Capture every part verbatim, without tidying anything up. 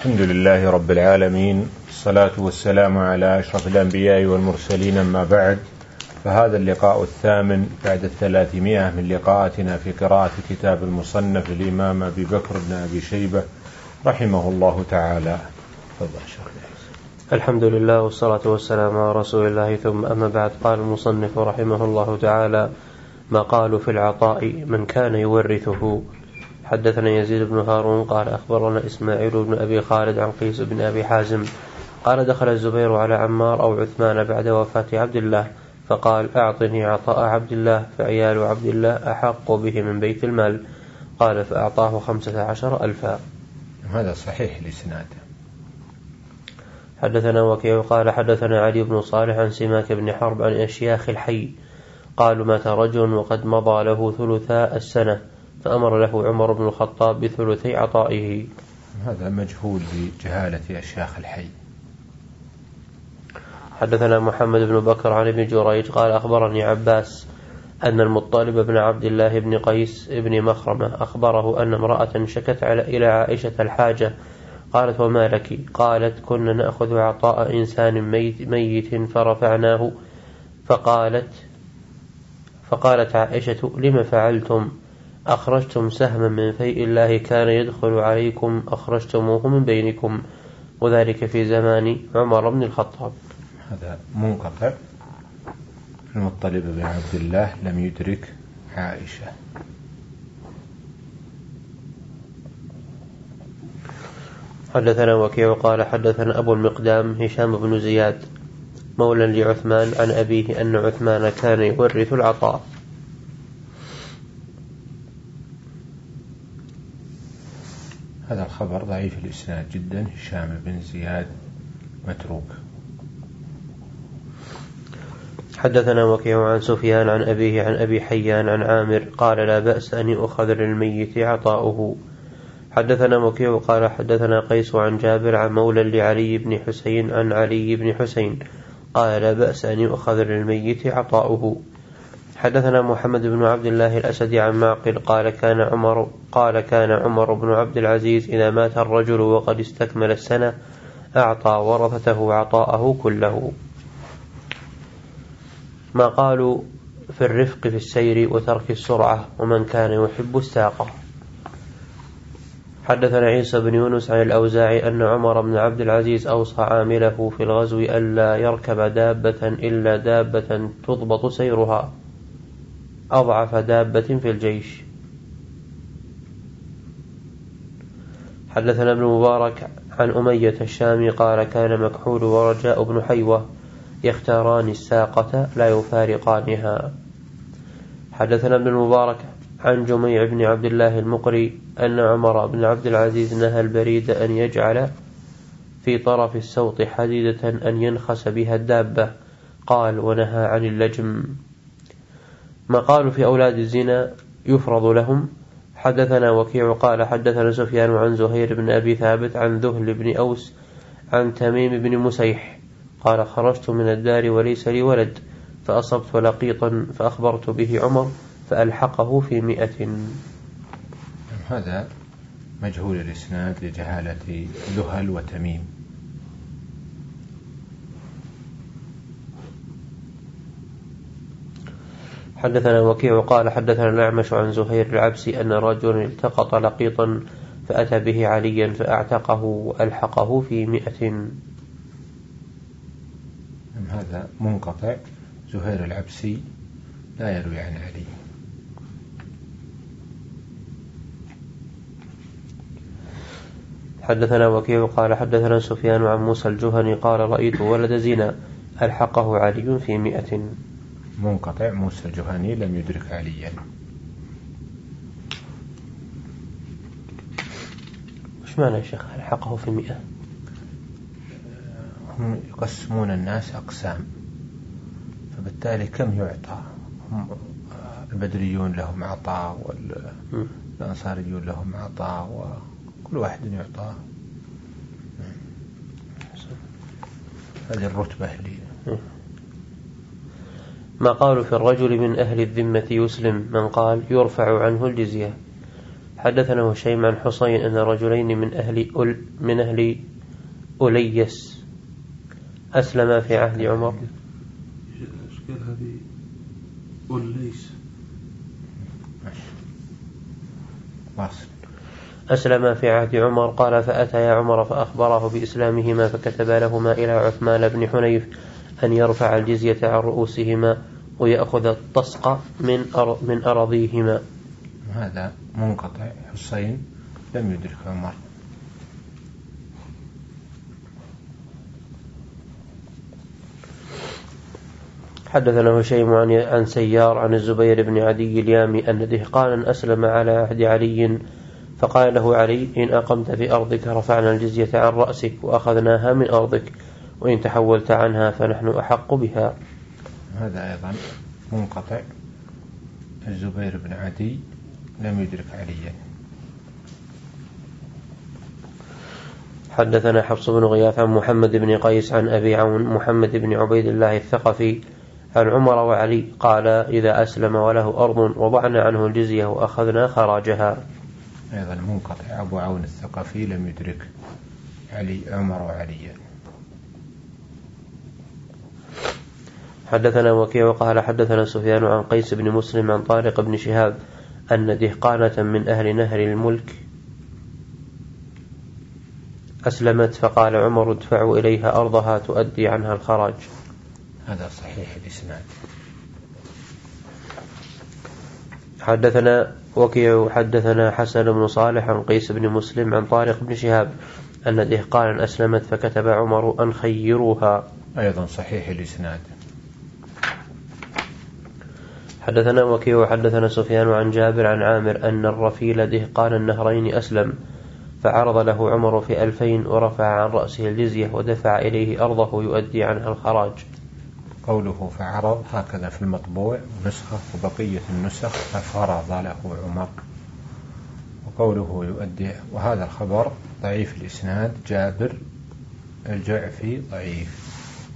الحمد لله رب العالمين، الصلاة والسلام على أشرف الأنبياء والمرسلين، أما بعد، فهذا اللقاء الثامن بعد الثلاثمائة من لقاءاتنا في قراءة كتاب المصنف الإمام أبي بكر بن أبي شيبة رحمه الله تعالى. الحمد لله والصلاة والسلام على رسول الله، ثم أما بعد. قال المصنف رحمه الله تعالى: ما قالوا في العطاء من كان يورثه. حدثنا يزيد بن هارون قال أخبرنا إسماعيل بن أبي خالد عن قيس بن أبي حازم قال دخل الزبير على عمار أو عثمان بعد وفاة عبد الله فقال: أعطني عطاء عبد الله، فعيال عبد الله أحق به من بيت المال. قال: فأعطاه خمسة عشر ألفا. هذا صحيح الإسناد. حدثنا وكيع قال حدثنا علي بن صالح عن سماك بن حرب عن أشياخ الحي قالوا: مات رجل وقد مضى له ثلثاء السنة، فأمر له عمر بن الخطاب بثلثي عطائه. هذا مجهول بجهالة أشياخ الحي. حدثنا محمد بن بكر عن ابن جريج قال أخبرني عباس أن المطلب بن عبد الله بن قيس بن مخرمة أخبره أن امرأة شكت إلى عائشة الحاجة. قالت: وما لك؟ قالت: كنا نأخذ عطاء إنسان ميت, ميت فرفعناه. فقالت فقالت عائشة: لما فعلتم؟ أخرجتم سهما من فيء الله كان يدخل عليكم، أخرجتموه من بينكم، وذلك في زمان عمر بن الخطاب. هذا منقطع. المطلب بن عبد الله لم يدرك عائشة. حدثنا وكيع قال حدثنا أبو المقدام هشام بن زياد مولى لعثمان عن أبيه أن عثمان كان يورث العطاء. هذا الخبر ضعيف الإسناد جدا. هشام بن زياد متروك. حدثنا وكيع عن سفيان عن أبيه عن أبي حيان عن عامر قال: لا بأس أن يؤخذ للميت عطاؤه. حدثنا وكيع قال حدثنا قيس عن جابر عن مولى لعلي بن حسين عن علي بن حسين قال: لا بأس أن يؤخذ للميت عطاؤه. حدثنا محمد بن عبد الله الأسدي عن معقل قال كان عمر قال كان عمر بن عبد العزيز إذا مات الرجل وقد استكمل السنة أعطى ورثته عطاءه كله. ما قالوا في الرفق في السير وترك السرعة ومن كان يحب الساقة. حدثنا عيسى بن يونس عن الأوزاعي أن عمر بن عبد العزيز أوصى عامله في الغزو ألا يركب دابة إلا دابة تضبط سيرها، أضعف دابة في الجيش. حدثنا ابن مبارك عن أمية الشامي قال كان مكحول ورجاء بن حيوة يختاران الساقة لا يفارقانها. حدثنا ابن المبارك عن جميع بن عبد الله المقري أن عمر بن عبد العزيز نهى البريد أن يجعل في طرف السوط حديدة أن ينخس بها الدابة. قال: ونهى عن اللجم. ما قالوا في أولاد الزنا يفرض لهم. حدثنا وكيع قال حدثنا سفيان عن زهير بن أبي ثابت عن ذهل بن أوس عن تميم بن مسيح قال: خرجت من الدار وليس لي ولد، فأصبت لقيطا فأخبرت به عمر فألحقه في مئة. هذا مجهول الإسناد لجهالة ذهل وتميم. حدثنا وكيع قال حدثنا الأعمش عن زهير العبسي أن رجلا التقط لقيطا فأتى به عليا فأعتقه وألحقه في مئة. هذا منقطع. زهير العبسي لا يروي عن علي. حدثنا وكيع قال حدثنا سفيان عن موسى الجهني قال رأيت ولد زنا ألحقه علي في مئة. منقطع. موسى الجهني لم يدرك عليا. وش معنى يا شيخ ألحقه في مئة؟ هم يقسمون الناس أقسام، فبالتالي كم يعطى؟ هم البدريون لهم عطاء والأنصاريون لهم عطاء وكل واحد يعطى هذه الرتبة لي. ما قالوا في الرجل من أهل الذمة يسلم من قال يرفع عنه الجزية. حدثنا هشيم عن حصين أن رجلين من أهل أل من أهل أليس أسلم في عهد عمر. أشكال هذه أليس أسلم في عهد عمر. قال فأتيا عمر فأخبره بإسلامهما فكتب لهما إلى عثمان بن حنيف أن يرفع الجزية عن رؤوسهما ويأخذ الطسق من أر من أراضيهما. هذا منقطع. حسين لم يدرك عمر. حدثنا هشيم عن سيار عن الزبير بن عدي اليامي أن دهقانا أسلم على عهد علي فقال له علي إن أقمت في أرضك رفعنا الجزية عن رأسك وأخذناها من أرضك وإن تحولت عنها فنحن أحق بها. هذا أيضا منقطع. الزبير بن عدي لم يدرك عليا. حدثنا حفص بن غياث عن محمد بن قيس عن أبي عون محمد بن عبيد الله الثقفي عن عمر وعلي قال إذا أسلم وله أرض وضعنا عنه الجزية وأخذنا خراجها. أيضا منقطع. أبو عون الثقفي لم يدرك علي عمر وعلي. حدثنا وكيع قال حدثنا سفيان عن قيس بن مسلم عن طارق بن شهاب أن دهقانة من أهل نهر الملك أسلمت فقال عمر ادفعوا إليها أرضها تؤدي عنها الخراج. هذا صحيح الإسناد. حدثنا وكيع حدثنا حسن بن صالح عن قيس بن مسلم عن طارق بن شهاب أن دهقانا أسلمت فكتب عمر أن خيروها. أيضا صحيح الإسناد. حدثنا وكيع حدثنا سفيان عن جابر عن عامر أن الرفيل دهقان النهرين أسلم فعرض له عمر في ألفين ورفع عن رأسه الجزية ودفع إليه أرضه يؤدي عنها الخراج. قوله فعرض هكذا في المطبوع نسخة وبقية النسخ ففرض له عمر. وقوله يؤدي وهذا الخبر ضعيف الإسناد. جابر الجعفي ضعيف.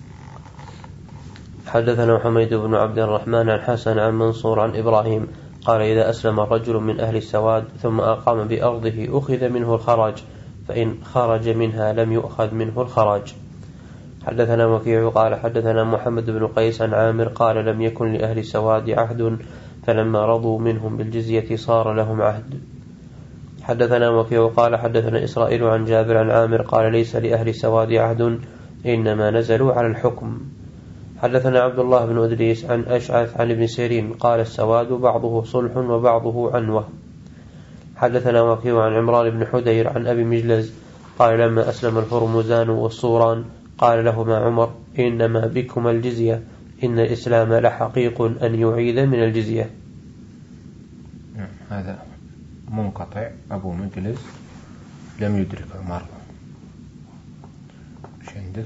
حدثنا حميد بن عبد الرحمن عن حسن عن منصور عن إبراهيم قال إذا أسلم الرجل من أهل السواد ثم أقام بأرضه أخذ منه الخراج فإن خرج منها لم يؤخذ منه الخراج. حدثنا وكيع قال حدثنا محمد بن قيس عن عامر قال لم يكن لأهل السواد عهد فلما رضوا منهم بالجزية صار لهم عهد. حدثنا وكيع قال حدثنا إسرائيل عن جابر عن عامر قال ليس لأهل السواد عهد إنما نزلوا على الحكم. حدثنا عبد الله بن أدريس عن أشعث عن ابن سيرين قال السواد بعضه صلح وبعضه عنوة. حدثنا وكيع عن عمران بن حدير عن أبي مجلز قال لما أسلم الهرمزان والصوران قال لهما عمر إنما بكما الجزية إن الإسلام لحقيق أن يعيد من الجزية. هذا منقطع. أبو مجلس لم يدرك عمر. ايش عندك؟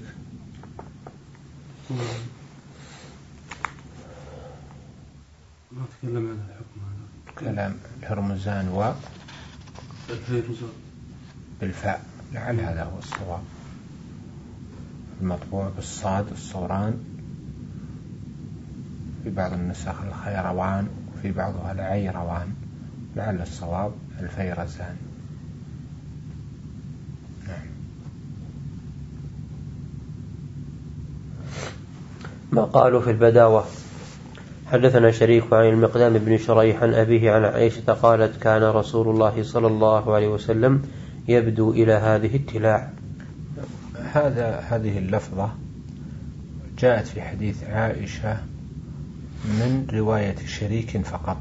ما تكلم عن الحكم هذا. كلام الهرمزان و الهرمزان بالفاء لعل هذا هو الصواب. المطبوع بالصاد الصوران في بعض النسخ الخيروان وفي بعضها العيروان لعل الصواب الفيرزان. نعم. ما قالوا في البداوة. حدثنا شريك عن المقدام بن شريح عن أبيه عن عائشة قالت كان رسول الله صلى الله عليه وسلم يبدو إلى هذه التلاع. هذا هذه اللفظة جاءت في حديث عائشة من رواية شريك فقط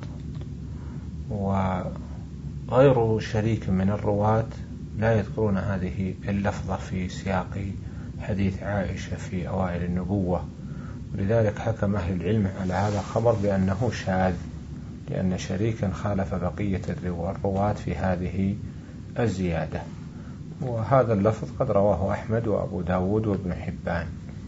وغير شريك من الرواة لا يذكرون هذه اللفظة في سياق حديث عائشة في أوائل النبوة. ولذلك حكم أهل العلم على هذا الخبر بأنه شاذ لأن شريكا خالف بقية الرواة في هذه الزيادة. وهذا اللفظ قد رواه أحمد وأبو داود وابن حبان.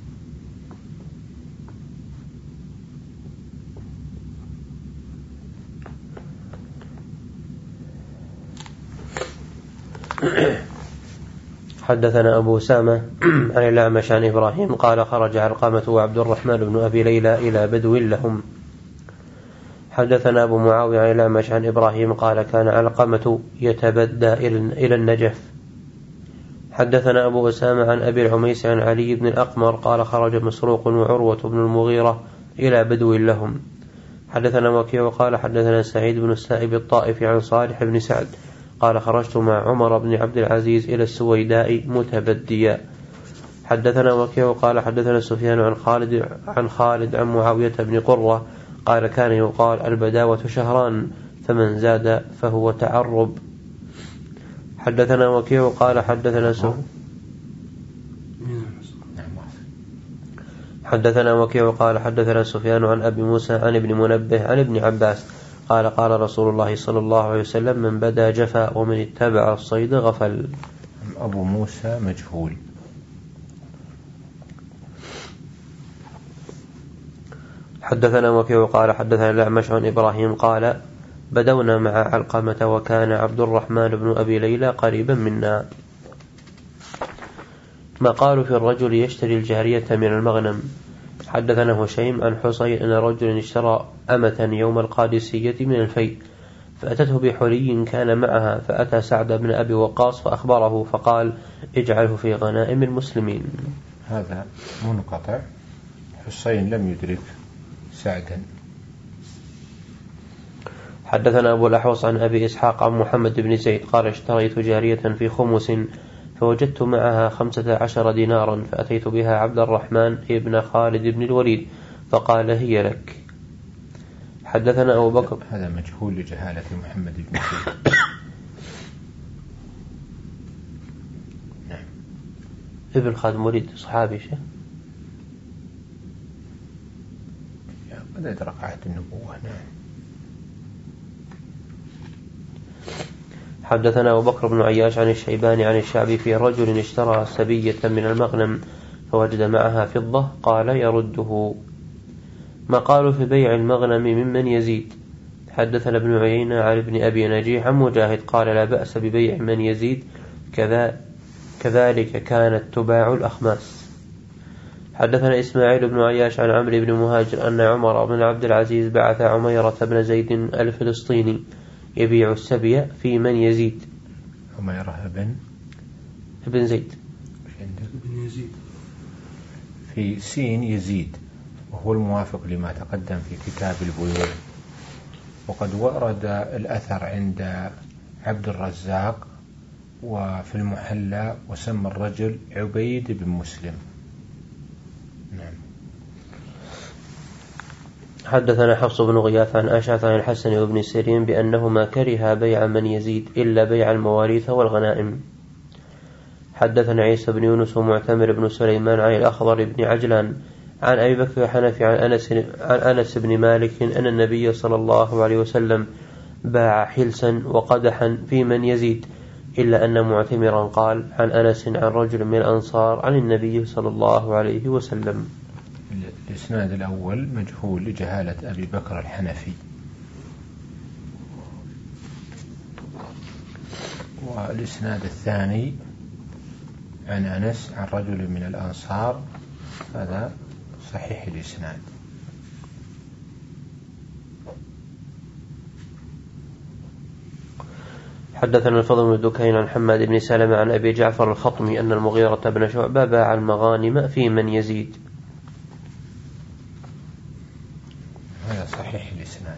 حدثنا أبو سامة عن الأعمش عن إبراهيم قال خرج علقمة وعبد الرحمن بن أبي ليلى إلى بدو لهم. حدثنا أبو معاوية عن الأعمش عن إبراهيم قال كان علقمة يتبدى إلى النجف. حدثنا أبو أسامة عن أبي العميس عن علي بن الأقمر قال خرج مسروق وعروة بن المغيرة إلى بدو لهم. حدثنا وكيع قال حدثنا سعيد بن السائب الطائفي عن صالح بن سعد قال خرجت مع عمر بن عبد العزيز إلى السويداء متبديا. حدثنا وكيع قال حدثنا سفيان عن خالد عن خالد عن معاوية بن قرة قال كان يقال البداوة شهران فمن زاد فهو تعرب. حدثنا وكيع قال حدثنا سفيان حدثنا وكيع قال حدثنا سفيان عن أبي موسى عن ابن منبه عن ابن عباس قال قال رسول الله صلى الله عليه وسلم من بدا جفا ومن اتبع الصيد غفل. أبو موسى مجهول. حدثنا وكيع قال حدثنا الأعمش عن إبراهيم قال بدونا مع علقمة وكان عبد الرحمن بن أبي ليلى قريبا منا. ما قالوا في الرجل يشتري الجارية من المغنم. حدثنا هشيم عن حصين أن رجل اشترى أمة يوم القادسية من الفيء فأتته بحلي كان معها فأتى سعد بن أبي وقاص فأخبره فقال اجعله في غنائم المسلمين. هذا منقطع. حصين لم يدرك سعدا. حدثنا أبو الأحوص عن أبي إسحاق عن محمد بن زيد قال اشتريت جارية في خمس فوجدت معها خمسة عشر دينارا فأتيت بها عبد الرحمن ابن خالد بن الوليد فقال هي لك. حدثنا أبو بكر. هذا مجهول لجهالة محمد بن زيد. نعم. ابن خالد مريد صحابي شيء قد أدرك عهد النبوة. نعم. حدثنا أبو بكر بن عياش عن الشيباني عن الشعبي في رجل اشترى سبية من المغنم فوجد معها فضة قال يرده. ما قالوا في بيع المغنم ممن يزيد. حدثنا ابن عيينة عن ابن أبي نجيح عن مجاهد قال لا بأس ببيع من يزيد كذا كذلك كانت تباع الأخماس. حدثنا إسماعيل بن عياش عن عمرو بن مهاجر أن عمر بن عبد العزيز بعث عميرة بن زيد الفلسطيني يبيع السبي في من يزيد. عميرة بن ابن زيد بن يزيد في سين يزيد وهو الموافق لما تقدم في كتاب البيوع. وقد ورد الأثر عند عبد الرزاق وفي المحلى وسمى الرجل عبيد بن مسلم. نعم. حدثنا حفص بن غياث عن أشعث عن الحسن وابن سيرين بأنهما كرها بيع من يزيد إلا بيع المواريث والغنائم. حدثنا عيسى بن يونس ومعتمر بن سليمان عن الأخضر بن عجلان عن أبي بكر حنفي عن أنس, عن أنس بن مالك أن النبي صلى الله عليه وسلم باع حلسا وقدحا في من يزيد إلا أن معتمرا قال عن أنس عن رجل من الأنصار عن النبي صلى الله عليه وسلم. الإسناد الأول مجهول لجهالة أبي بكر الحنفي. والإسناد الثاني عن أنس عن رجل من الأنصار هذا صحيح الإسناد. حدثنا الفضل بن دكين عن حماد بن سلمة عن أبي جعفر الخطمي أن المغيرة بن شعبة باع المغانم في من يزيد. هذا صحيح الإسناد.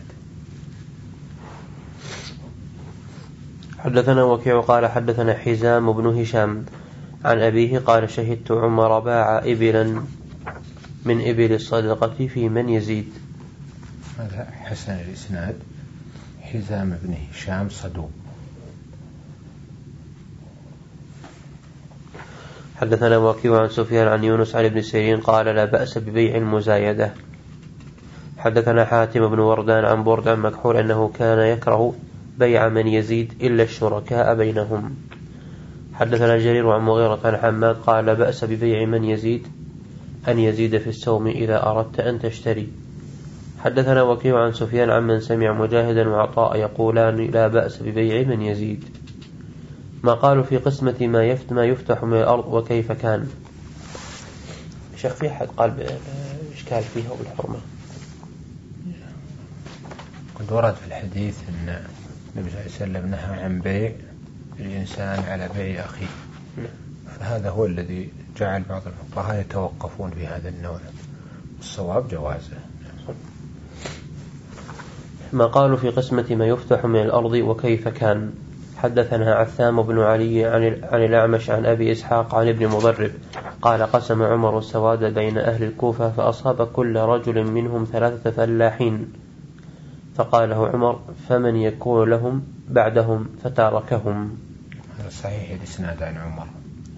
حدثنا وكيع قال حدثنا حزام بن هشام عن أبيه قال شهدت عمر باع إبلا من إبل الصدقة في من يزيد. هذا حسن الإسناد. حزام بن هشام صدوق. حدثنا وكيع عن سفيان عن يونس عن ابن سيرين قال لا بأس ببيع المزايدة. حدثنا حاتم بن وردان عن برد عن مكحول أنه كان يكره بيع من يزيد إلا الشركاء بينهم. حدثنا جرير عن مغيرة عن حماد قال لا بأس ببيع من يزيد أن يزيد في السوم إذا أردت أن تشتري. حدثنا وكيع عن سفيان عن من سمع مجاهدا وعطاء يقولان لا بأس ببيع من يزيد. ما قالوا في قسمة ما يفتح, ما يفتح من الأرض وكيف كان. شيخ في حد قال بإشكال فيها وبالحرمة. قد ورد في الحديث أن النبي صلى الله عليه وسلم نهى عن بيع الإنسان على بيع أخيه، فهذا هو الذي جعل بعض الفقهاء يتوقفون في هذا النوع، الصواب جوازه. ما قالوا في قسمة ما يفتح من الأرض وكيف كان. حدثنا عثام بن علي عن الأعمش عن أبي إسحاق عن ابن مضرب قال قسم عمر السواد بين أهل الكوفة فأصاب كل رجل منهم ثلاثة فلاحين، فقال له عمر فمن يكون لهم بعدهم فتاركهم. هذا صحيح الإسناد عن عمر.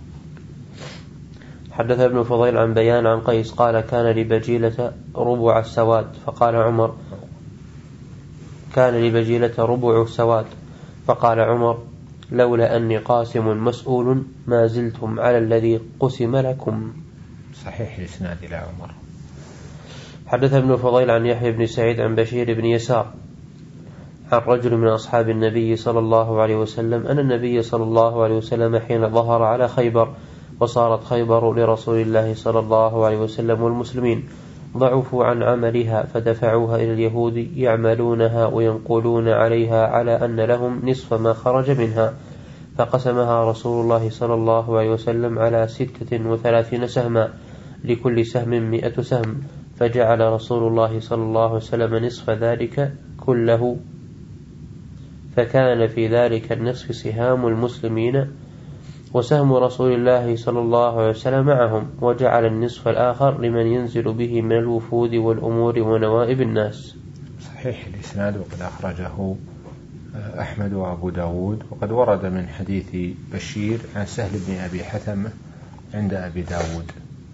حدث ابن فضيل عن بيان عن قيس قال كان لبجيلة ربع السواد، فقال عمر كان لبجيلة ربع السواد، فقال عمر لولا أني قاسم مسؤول ما زلتم على الذي قسم لكم. صحيح الإسناد إلى عمر. حدث ابن فضيل عن يحيى بن سعيد عن بشير بن يسار عن رجل من أصحاب النبي صلى الله عليه وسلم أن النبي صلى الله عليه وسلم حين ظهر على خيبر وصارت خيبر لرسول الله صلى الله عليه وسلم والمسلمين ضعفوا عن عملها فدفعوها إلى اليهود يعملونها وينقلون عليها على أن لهم نصف ما خرج منها، فقسمها رسول الله صلى الله عليه وسلم على ستة وثلاثين سهما لكل سهم مئة سهم، فجعل رسول الله صلى الله عليه وسلم نصف ذلك كله، فكان في ذلك النصف سهام المسلمين وسهم رسول الله صلى الله عليه وسلم معهم، وجعل النصف الآخر لمن ينزل به من الوفود والأمور ونوائب الناس. صحيح الإسناد وقد أخرجه أحمد وأبو داود، وقد ورد من حديث بشير عن سهل بن أبي حثمة عند أبي داود.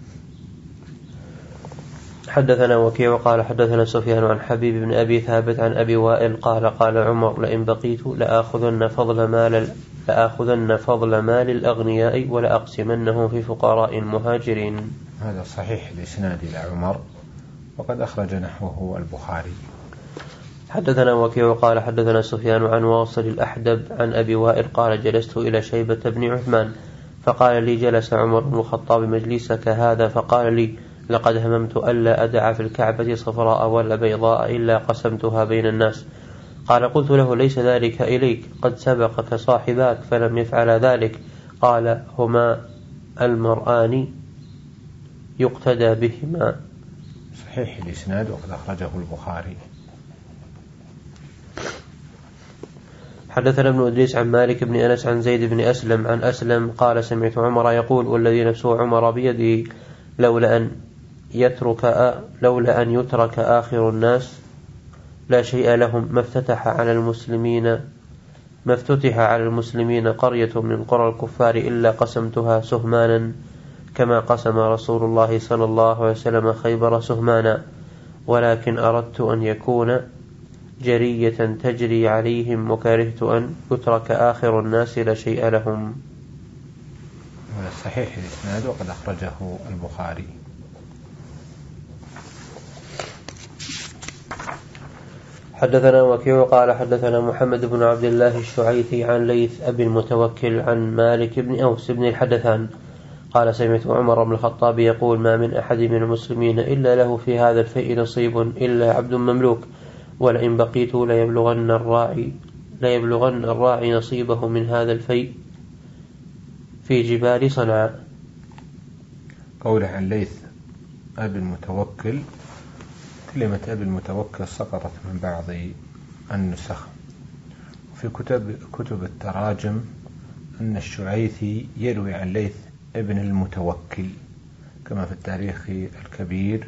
حدثنا وكيع وقال حدثنا سفيان عن حبيب بن أبي ثابت عن أبي وائل قال قال عمر لئن بقيت لآخذن فضل مال لآخذن فضل مال الأغنياء ولأقسمنه في فقراء المهاجرين. هذا صحيح الإسناد إلى عمر، وقد أخرج نحوه البخاري. حدثنا وكيع وقال حدثنا سفيان عن واصل الأحدب عن أبي وائل قال جلست إلى شيبة بن عثمان فقال لي جلس عمر بن الخطاب مجلسك هذا، فقال لي لقد هممت ألا أدع في الكعبة صفراء ولا بيضاء إلا قسمتها بين الناس. قال قلت له ليس ذلك إليك، قد سبقك صاحباك فلم يفعل ذلك. قال هما المرآن يقتدى بهما. صحيح الإسناد وقد أخرجه البخاري. حدثنا ابن إدريس عن مالك بن أنس عن زيد بن أسلم عن أسلم قال سمعت عمر يقول والذي نفسه عمر بيده لولا أن يترك لولا أن يترك آخر الناس لا شيء لهم ما افتتح على المسلمين ما افتتح على المسلمين قرية من قرى الكفار إلا قسمتها سهمانا كما قسم رسول الله صلى الله عليه وسلم خيبر سهمانا، ولكن أردت أن يكون جرية تجري عليهم وكرهت أن يترك آخر الناس لا شيء لهم. صحيح الإسناد وقد أخرجه البخاري. حدثنا وكيع قال حدثنا محمد بن عبد الله الشعيثي عن ليث أبي المتوكل عن مالك بن أوس بن الحدثان قال سمعت عمر بن الخطاب يقول ما من أحد من المسلمين إلا له في هذا الفيء نصيب إلا عبد مملوك، ولئن بقيت ليبلغن الراعي ليبلغن الراعي نصيبه من هذا الفيء في جبال صنعاء. قوله عن ليث أبي المتوكل، كلمة أبي المتوكل سقطت من بعض النسخ. في كتب كتب التراجم أن الشعيثي يروي عن ليث ابن المتوكل كما في التاريخ الكبير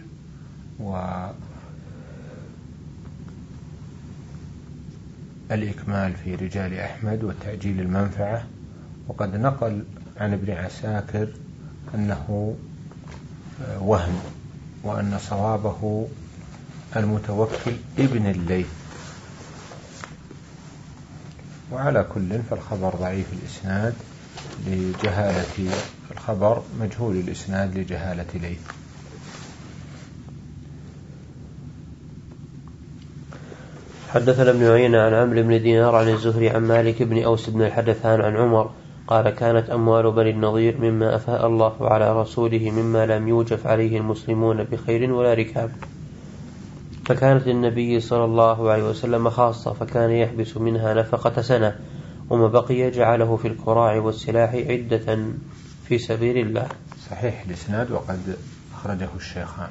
والإكمال في رجال أحمد وتعجيل المنفعة. وقد نقل عن ابن عساكر أنه وهم، وأن صوابه المتوكل ابن الليث. وعلى كل فالخبر ضعيف الإسناد لجهالة الخبر مجهول الإسناد لجهالة ليث. حدثنا ابن عيينة عن عمرو بن دينار عن الزهري عن مالك بن أوس بن الحدثان عن عمر قال كانت أموال بني النضير مما أفاء الله على رسوله مما لم يوجف عليه المسلمون بخير ولا ركاب. فكانت للنبي صلى الله عليه وسلم خاصة، فكان يحبس منها نفقة سنة، وما بقي جعله في الكراع والسلاح عدة في سبيل الله. صحيح الإسناد وقد أخرجه الشيخان.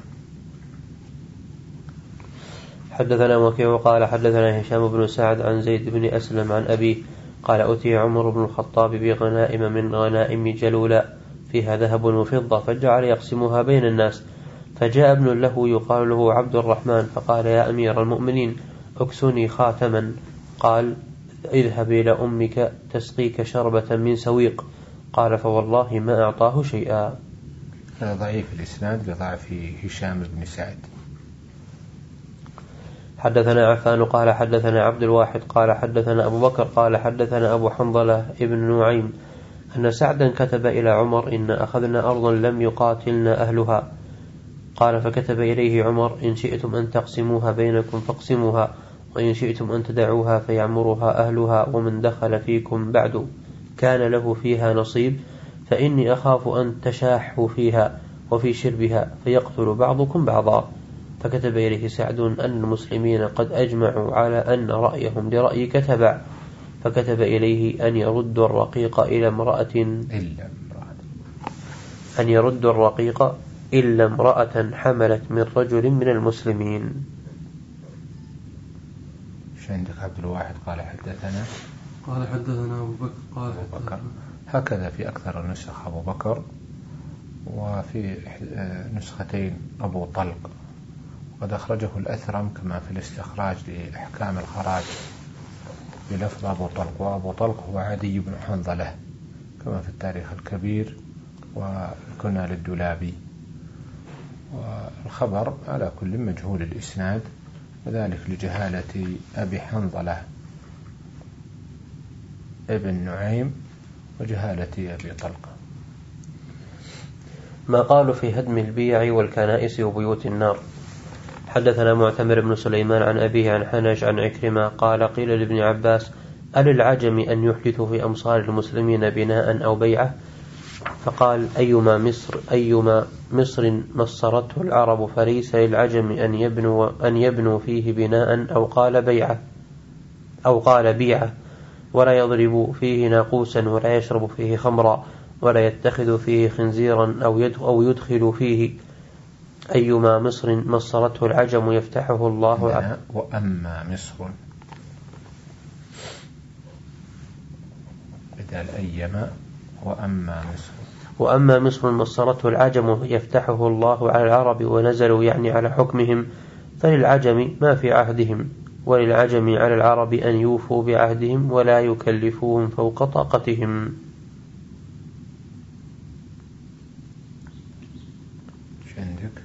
حدثنا وكيع قال حدثنا هشام بن سعد عن زيد بن أسلم عن أبيه قال أتي عمر بن الخطاب بغنائم من غنائم جلولا فيها ذهب وفضة، فجعل يقسمها بين الناس، فجاء ابن له يقال له عبد الرحمن فقال يا أمير المؤمنين اكسني خاتما. قال اذهب إلى أمك تسقيك شربة من سويق. قال فوالله ما أعطاه شيئا. هذا ضعيف الإسناد لضعف هشام بن سعد. حدثنا عفان قال حدثنا عبد الواحد قال حدثنا أبو بكر قال حدثنا أبو حنظلة ابن نعيم أن سعدا كتب إلى عمر إن أخذنا أرضا لم يقاتلنا أهلها. قال فكتب إليه عمر إن شئتم أن تقسموها بينكم فاقسموها، وإن شئتم أن تدعوها فيعمرها أهلها، ومن دخل فيكم بعد كان له فيها نصيب، فإني أخاف أن تشاحوا فيها وفي شربها فيقتل بعضكم بعضا. فكتب إليه سعد أن المسلمين قد أجمعوا على أن رأيهم لرأيك تبع، فكتب إليه أن يردوا الرقيق إلى امرأة إلا امرأة أن يردوا الرقيق إلا امرأة حملت من رجل من المسلمين. ايش عندك عبد الواحد قال حدثنا قال حدثنا أبو بكر قال أبو بكر، هكذا في أكثر النسخ أبو بكر، وفي نسختين أبو طلق، وقد أخرجه الأثرم كما في الاستخراج لأحكام الخراج بلفظ أبو طلق، وأبو طلق هو عدي بن حنظلة كما في التاريخ الكبير وكنا للدولابي. والخبر على كل مجهول الإسناد، وذلك لجهالة أبي حنظلة ابن نعيم وجهالة أبي طلق. ما قالوا في هدم البيع والكنائس وبيوت النار. حدثنا معتمر بن سليمان عن أبيه عن حنش عن عكرمة قال قيل لابن عباس أللعجم أن يحدثوا في أمصار المسلمين بناء أو بيعة؟ فقال أيما مصر أيما مصر مصرته العرب فليس للعجم أن يبنوا أن يبنوا فيه بناء أو قال بيعة أو قال بيعة، ولا يضرب فيه ناقوسا، ولا يشرب فيه خمرا، ولا يتخذ فيه خنزيرا أو يدخل فيه. أيما مصر مصرته العجم يفتحه الله عنه. وأما مصر بدل أيما وأما مصر وأما مصر مصرته العجم يفتحه الله على العرب ونزلوا يعني على حكمهم، فللعجم ما في عهدهم، وللعجم على العرب أن يوفوا بعهدهم ولا يكلفوهم فوق طاقتهم. ايش عندك؟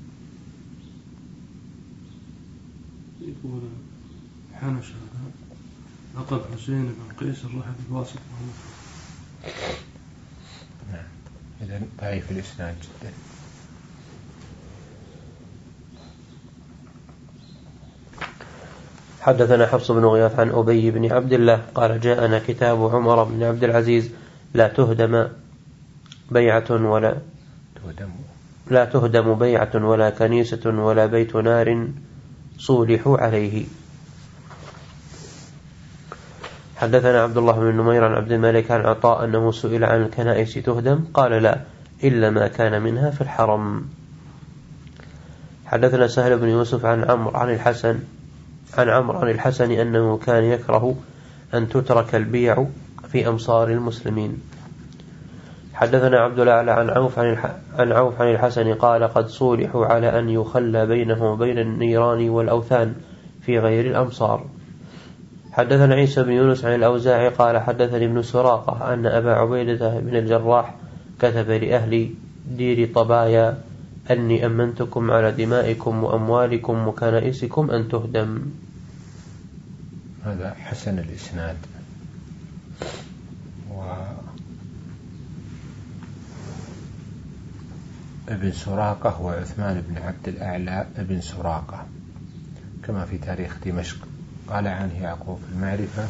يقول حنش لقب حسين بن قيس الرحب الواسط. نعم، إذن ضعيف الإسناد جدا. حدثنا حفص بن غياث عن أبي بن عبد الله قال جاءنا كتاب عمر بن عبد العزيز لا تهدم بيعة ولا تهدم لا تهدم بيعة ولا كنيسة ولا بيت نار صولحوا عليه. حدثنا عبد الله بن نمير عن عبد الملك عن عطاء أنه سئل عن الكنائس تهدم قال لا إلا ما كان منها في الحرم. حدثنا سهل بن يوسف عن عمرو عن الحسن عن عمرو عن الحسن أنه كان يكره أن تترك البيع في أمصار المسلمين. حدثنا عبد الأعلى عن عوف عن, الح... عن عوف عن الحسن قال قد صولحوا على أن يخلى بينه وبين النيران والأوثان في غير الأمصار. حدثنا عيسى بن يونس عن الأوزاعي قال حدثني ابن سراقة أن أبا عبيدة بن الجراح كتب لأهل دير طبايا أني أمنتكم على دمائكم وأموالكم وكنائسكم أن تهدم. هذا حسن الإسناد. ابن سراقة هو عثمان بن عبد الأعلى ابن سراقة كما في تاريخ دمشق. قال عنه يعقوب في المعرفة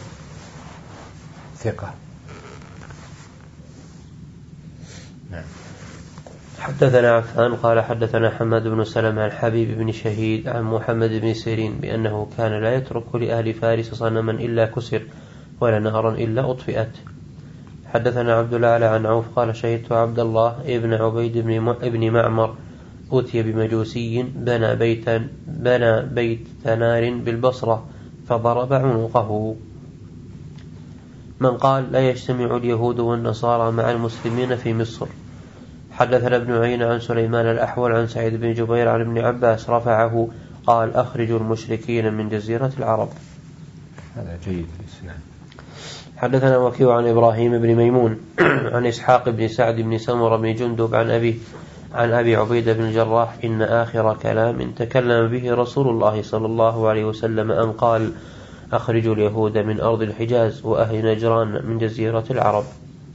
ثقة. نعم. حدثنا عفان قال حدثنا حماد بن سلمة عن حبيب بن شهيد عن محمد بن سيرين بأنه كان لا يترك لأهل فارس صنما إلا كسر ولا نهرا إلا أطفئت. حدثنا عبد الأعلى عن عوف قال شهدت عبد الله ابن عبيد بن معمر أتي بمجوسي بنى بيتا بنى بيت نار بالبصرة فضرب عنقه. من قال لا يجتمع اليهود والنصارى مع المسلمين في مصر. حدثنا ابن عيينة عن سليمان الأحول عن سعيد بن جبير عن ابن عباس رفعه قال أخرجوا المشركين من جزيرة العرب. هذا جيد الإسناد. حدثنا وكيع عن إبراهيم بن ميمون عن إسحاق بن سعد بن سمر بن جندب عن أبي عن أبي عبيدة بن الجراح إن آخر كلام تكلم به رسول الله صلى الله عليه وسلم أن قال أخرجوا اليهود من أرض الحجاز وأهل نجران من جزيرة العرب.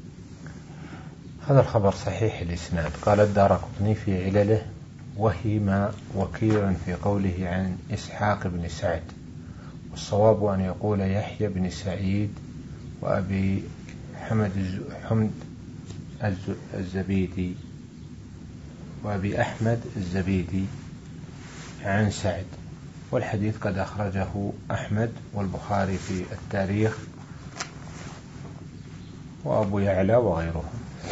هذا الخبر صحيح الإسناد. قال الدارقطني في علله وهم وكيع في قوله عن إسحاق بن سعد، والصواب أن يقول يحيى بن سعيد وأبي حمد حمد الزبيدي وأبي أحمد الزبيدي عن سعد، والحديث قد أخرجه أحمد والبخاري في التاريخ وأبو يعلى وغيرهم.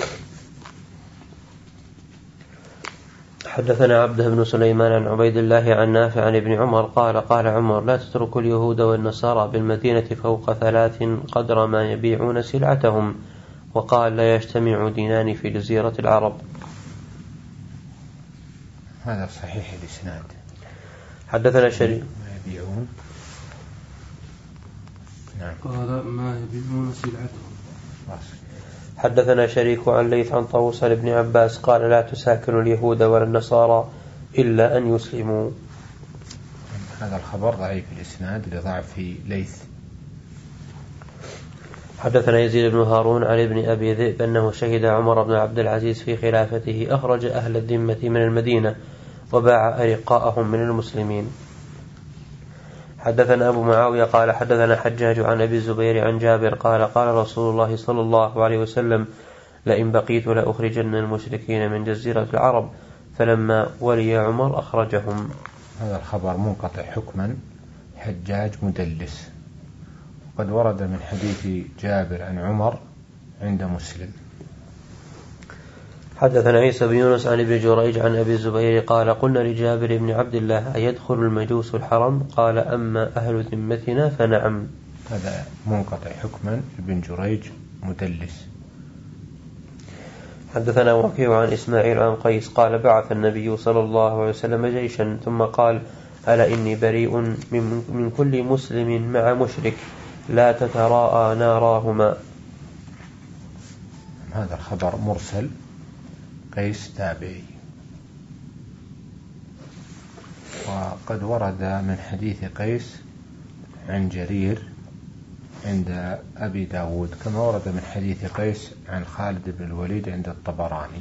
حدثنا عبده بن سليمان عن عبيد الله عن نافع عن ابن عمر قال قال عمر لا تتركوا اليهود والنصارى بالمدينة فوق ثلاث قدر ما يبيعون سلعتهم، وقال لا يجتمع دينان في جزيرة العرب. هذا صحيح الإسناد. حدثنا شريك ما يبيعون نعم. قال ما يبيعون سلعتهم. حدثنا شريك عن ليث عن طاووس عن ابن عباس قال لا تساكنوا اليهود ولا النصارى إلا أن يسلموا. هذا الخبر ضعيف الإسناد لضعف ليث. حدثنا يزيد بن هارون عن ابن أبي ذئب أنه شهد عمر بن عبد العزيز في خلافته أخرج أهل الذمة من المدينة وباع أرقاءهم من المسلمين. حدثنا أبو معاوية قال حدثنا حجاج عن أبي الزبير عن جابر قال قال رسول الله صلى الله عليه وسلم لئن بقيت لأخرجن المشركين من جزيرة العرب، فلما ولي عمر أخرجهم. هذا الخبر منقطع حكما، حجاج مدلس، وقد ورد من حديث جابر عن عمر عند مسلم. حدثنا عيسى بن يونس عن ابن جريج عن أبي الزبير قال قلنا لجابر بن عبد الله أيدخل المجوس الحرم؟ قال أما أهل ذمتنا فنعم. هذا منقطع حكما، ابن جريج مدلس. حدثنا وكيع عن إسماعيل عن قيس قال بعث النبي صلى الله عليه وسلم جيشا ثم قال ألا إني بريء من, من كل مسلم مع مشرك لا تتراءى ناراهما. هذا الخبر مرسل، قيس تابعي. وقد ورد من حديث قيس عن جرير عند أبي داود، كما ورد من حديث قيس عن خالد بن الوليد عند الطبراني.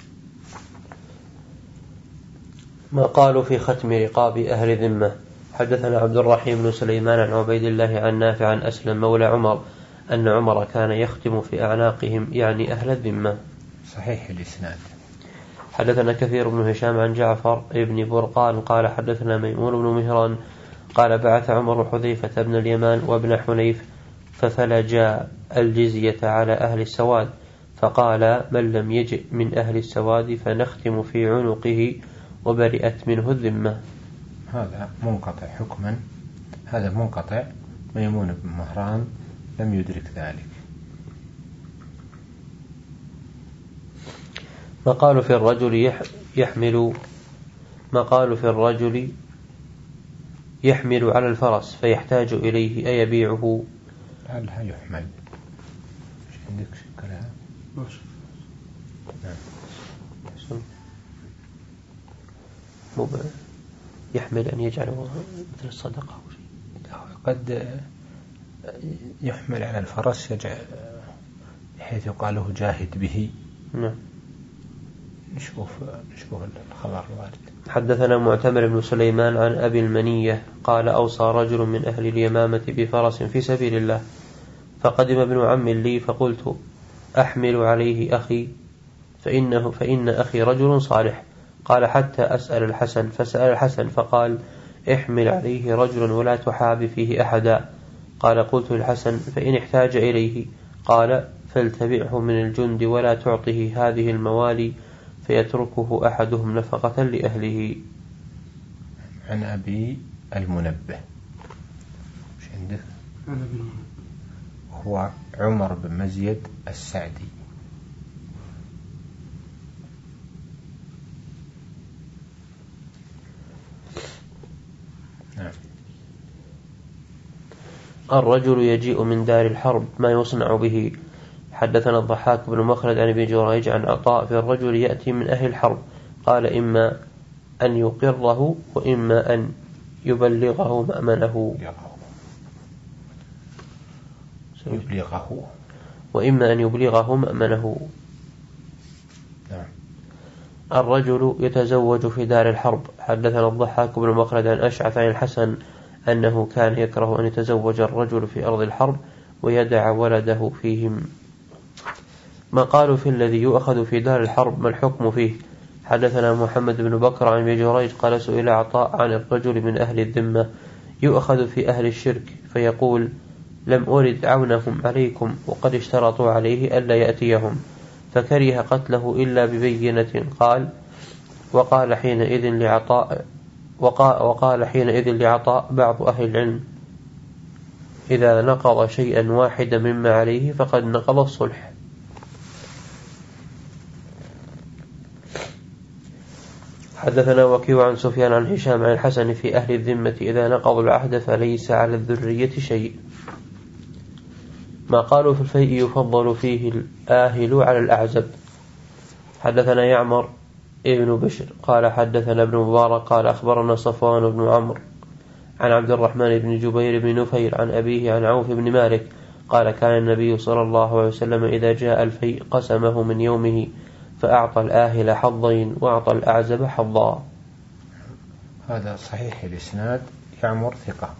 ما قالوا في ختم رقاب أهل ذمة. حدثنا عبد الرحيم بن سليمان عن عبيد الله عن نافع عن أسلم مولى عمر أن عمر كان يختم في أعناقهم يعني أهل الذمة. صحيح الإسناد. حدثنا كثير بن هشام عن جعفر ابن برقان قال حدثنا ميمون بن مهران قال بعث عمر حذيفة بن اليمان وابن حنيف ففلجا الجزية على أهل السواد، فقال من لم يجئ من أهل السواد فنختم في عنقه وبرئت منه الذمة. هذا منقطع حكما، هذا منقطع. ميمون بن مهران لم يدرك ذلك. ما قالوا في الرجل يحمل ما قالوا في الرجل يحمل على الفرس فيحتاج إليه أيبيعه؟ لعلها يحمل. مش عندك كلام؟ نعم. مو يحمل أن يجعله مثل الصدقة. قد يحمل على الفرس يجعل بحيث يقال له جاهد به. نعم. نشوف نشوف الخبر الوارد. حدثنا معتمر بن سليمان عن أبي المنية قال أوصى رجل من أهل اليمامة بفرس في سبيل الله، فقدم ابن عم لي فقلت أحمل عليه أخي، فإنه فإن أخي رجل صالح. قال حتى أسأل الحسن، فسأل الحسن فقال احمل عليه رجلا ولا تحاب فيه أحدا. قال قلت للحسن فإن احتاج إليه؟ قال فلتبعه من الجند ولا تعطه هذه الموالي فيتركه أحدهم نفقة لأهله. عن أبي المنبه مش عندك؟ عن أبي المنبه هو عمر بن مزيد السعدي. نعم. الرجل يجيء من دار الحرب ما يصنع به. حدثنا الضحاك بن مخلد عن ابن جريج عن عطاء في الرجل يأتي من أهل الحرب، قال إما أن يقره وإما أن يبلغه مأمنه يبلغه وإما أن يبلغه مأمنه. نعم. الرجل يتزوج في دار الحرب. حدثنا الضحاك بن مخلد عن أشعث عن الحسن أنه كان يكره أن يتزوج الرجل في أرض الحرب ويدع ولده فيهم. ما قالوا في الذي يؤخذ في دار الحرب ما الحكم فيه؟ حدثنا محمد بن بكر عن ابن جريج قال سئل عطاء عن الرجل من أهل الذمة يؤخذ في أهل الشرك فيقول لم أرد عونهم عليكم وقد اشترطوا عليه ألا يأتيهم فكره قتله إلا ببينة. قال وقال حينئذ لعطاء وقال, وقال حينئذ لعطاء بعض أهل العلم إذا نقض شيئا واحدا مما عليه فقد نقض الصلح. حدثنا وكيع عن سفيان عن هشام عن الحسن في أهل الذمة إذا نقضوا العهد فليس على الذرية شيء. ما قالوا في الفيء يفضل فيه الآهل على الأعزب. حدثنا يعمر ابن بشر قال حدثنا ابن مبارك قال أخبرنا صفوان بن عمرو عن عبد الرحمن بن جبير بن نفير عن أبيه عن عوف بن مالك قال كان النبي صلى الله عليه وسلم إذا جاء الفيء قسمه من يومه فأعطى الآهل حظين وأعطى الأعزب حظا. هذا صحيح الإسناد. يعمر ثقة.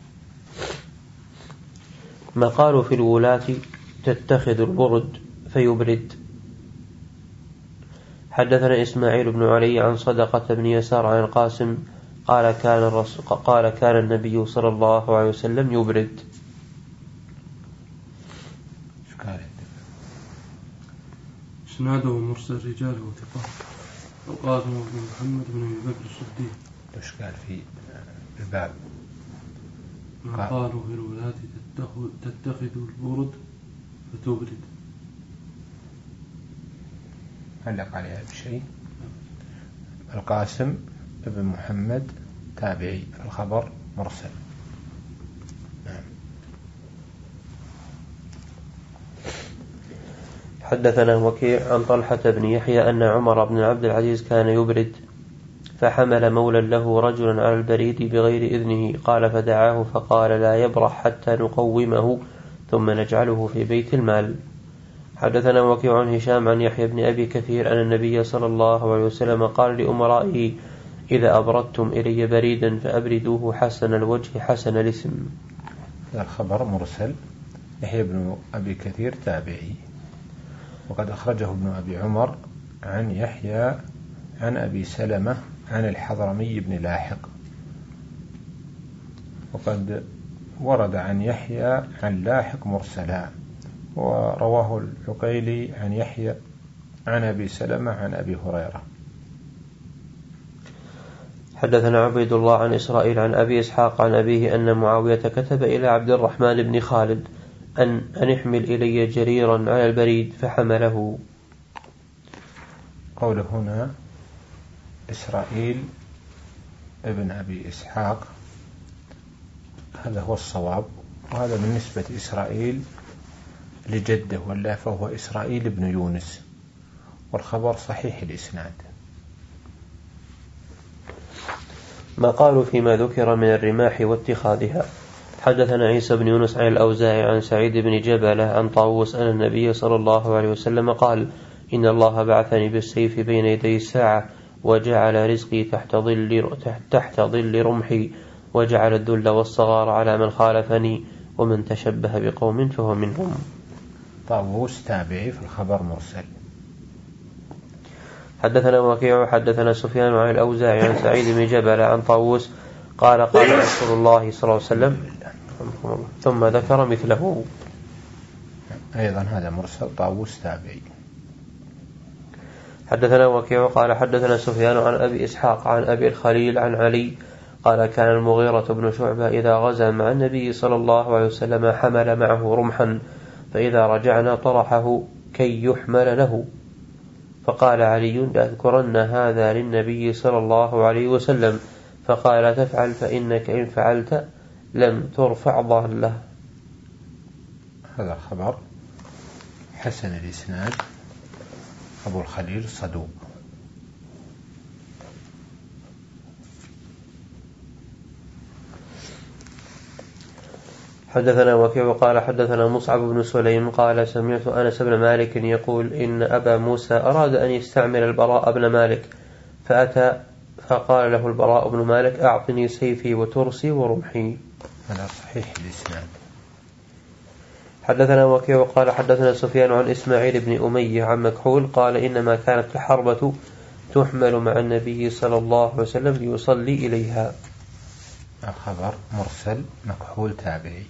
ما قالوا في الولاة تتخذ البرد فيبرد. حدثنا إسماعيل بن علي عن صدقة بن يسار عن القاسم قال كان الرسول قال كان النبي صلى الله عليه وسلم يبرد. إسناده مرسل رجاله ثقات. القاسم بن محمد بن أبي بكر الصديق. إشكال في الباب. ما قالوا في الولاة تتخذ البرد فتبرد. علق عليها بشيء. القاسم بن محمد تابعي، الخبر مرسل. نعم. حدثنا وكيع عن طلحة بن يحيى أن عمر بن عبد العزيز كان يبرد فحمل مولا له رجلا على البريد بغير إذنه قال فدعاه فقال لا يبرح حتى نقومه ثم نجعله في بيت المال. حدثنا وكيع عن هشام عن يحيى بن أبي كثير أن النبي صلى الله عليه وسلم قال لأمرائه إذا أبردتم إلي بريدا فأبردوه حسن الوجه حسن الاسم. الخبر مرسل. يحيى بن أبي كثير تابعي، وقد أخرجه ابن أبي عمر عن يحيى عن أبي سلمة عن الحضرمي بن لاحق، وقد ورد عن يحيى عن لاحق مرسلا، ورواه العقيلي عن يحيى عن أبي سلمة عن أبي هريرة. حدثنا عبيد الله عن إسرائيل عن أبي إسحاق عن أبيه أن معاوية كتب إلى عبد الرحمن بن خالد أن أن احمل إلي جريرا على البريد فحمله. قوله هنا إسرائيل ابن أبي إسحاق هذا هو الصواب، وهذا بالنسبة إسرائيل لجده، ولا فهو إسرائيل بن يونس، والخبر صحيح الإسناد. ما قالوا فيما ذكر من الرماح واتخاذها. حدثنا عيسى بن يونس عن الأوزاعي عن سعيد بن جبلة عن طاووس أن النبي صلى الله عليه وسلم قال إن الله بعثني بالسيف بين يدي الساعة وجعل رزقي تحت ظل تحت ظل رمحي وجعل الذل والصغار على من خالفني ومن تشبه بقوم فهو منهم. طاووس تابعي في الخبر مرسل. حدثنا وكيع حدثنا سفيان عن الأوزاعي عن سعيد بن جبل عن طاووس قال قال رسول الله صلى الله عليه وسلم ثم ذكر مثله. أيضا هذا مرسل طاووس تابعي. حدثنا وكيع قال حدثنا سفيان عن أبي إسحاق عن أبي الخليل عن علي قال كان المغيرة بن شعبة إذا غزا مع النبي صلى الله عليه وسلم حمل معه رمحا فإذا رجعنا طرحه كي يحمل له، فقال علي لأذكرن هذا للنبي صلى الله عليه وسلم، فقال لا تفعل فإنك إن فعلت لم ترفع ضالة. هذا الخبر حسن الإسناد، أبو الخليل صدوق. حدثنا وكيع قال حدثنا مصعب بن سليم قال سمعت أنس بن مالك يقول إن أبا موسى أراد أن يستعمل البراء بن مالك فأتى فقال له البراء بن مالك أعطني سيفي وترسي ورمحي. هذا صحيح الإسناد. حدثنا وكيع قال حدثنا سفيان عن إسماعيل بن أمية عن مكحول قال إنما كانت الحربة تحمل مع النبي صلى الله عليه وسلم ليصلي إليها. الخبر مرسل مكحول تابعي.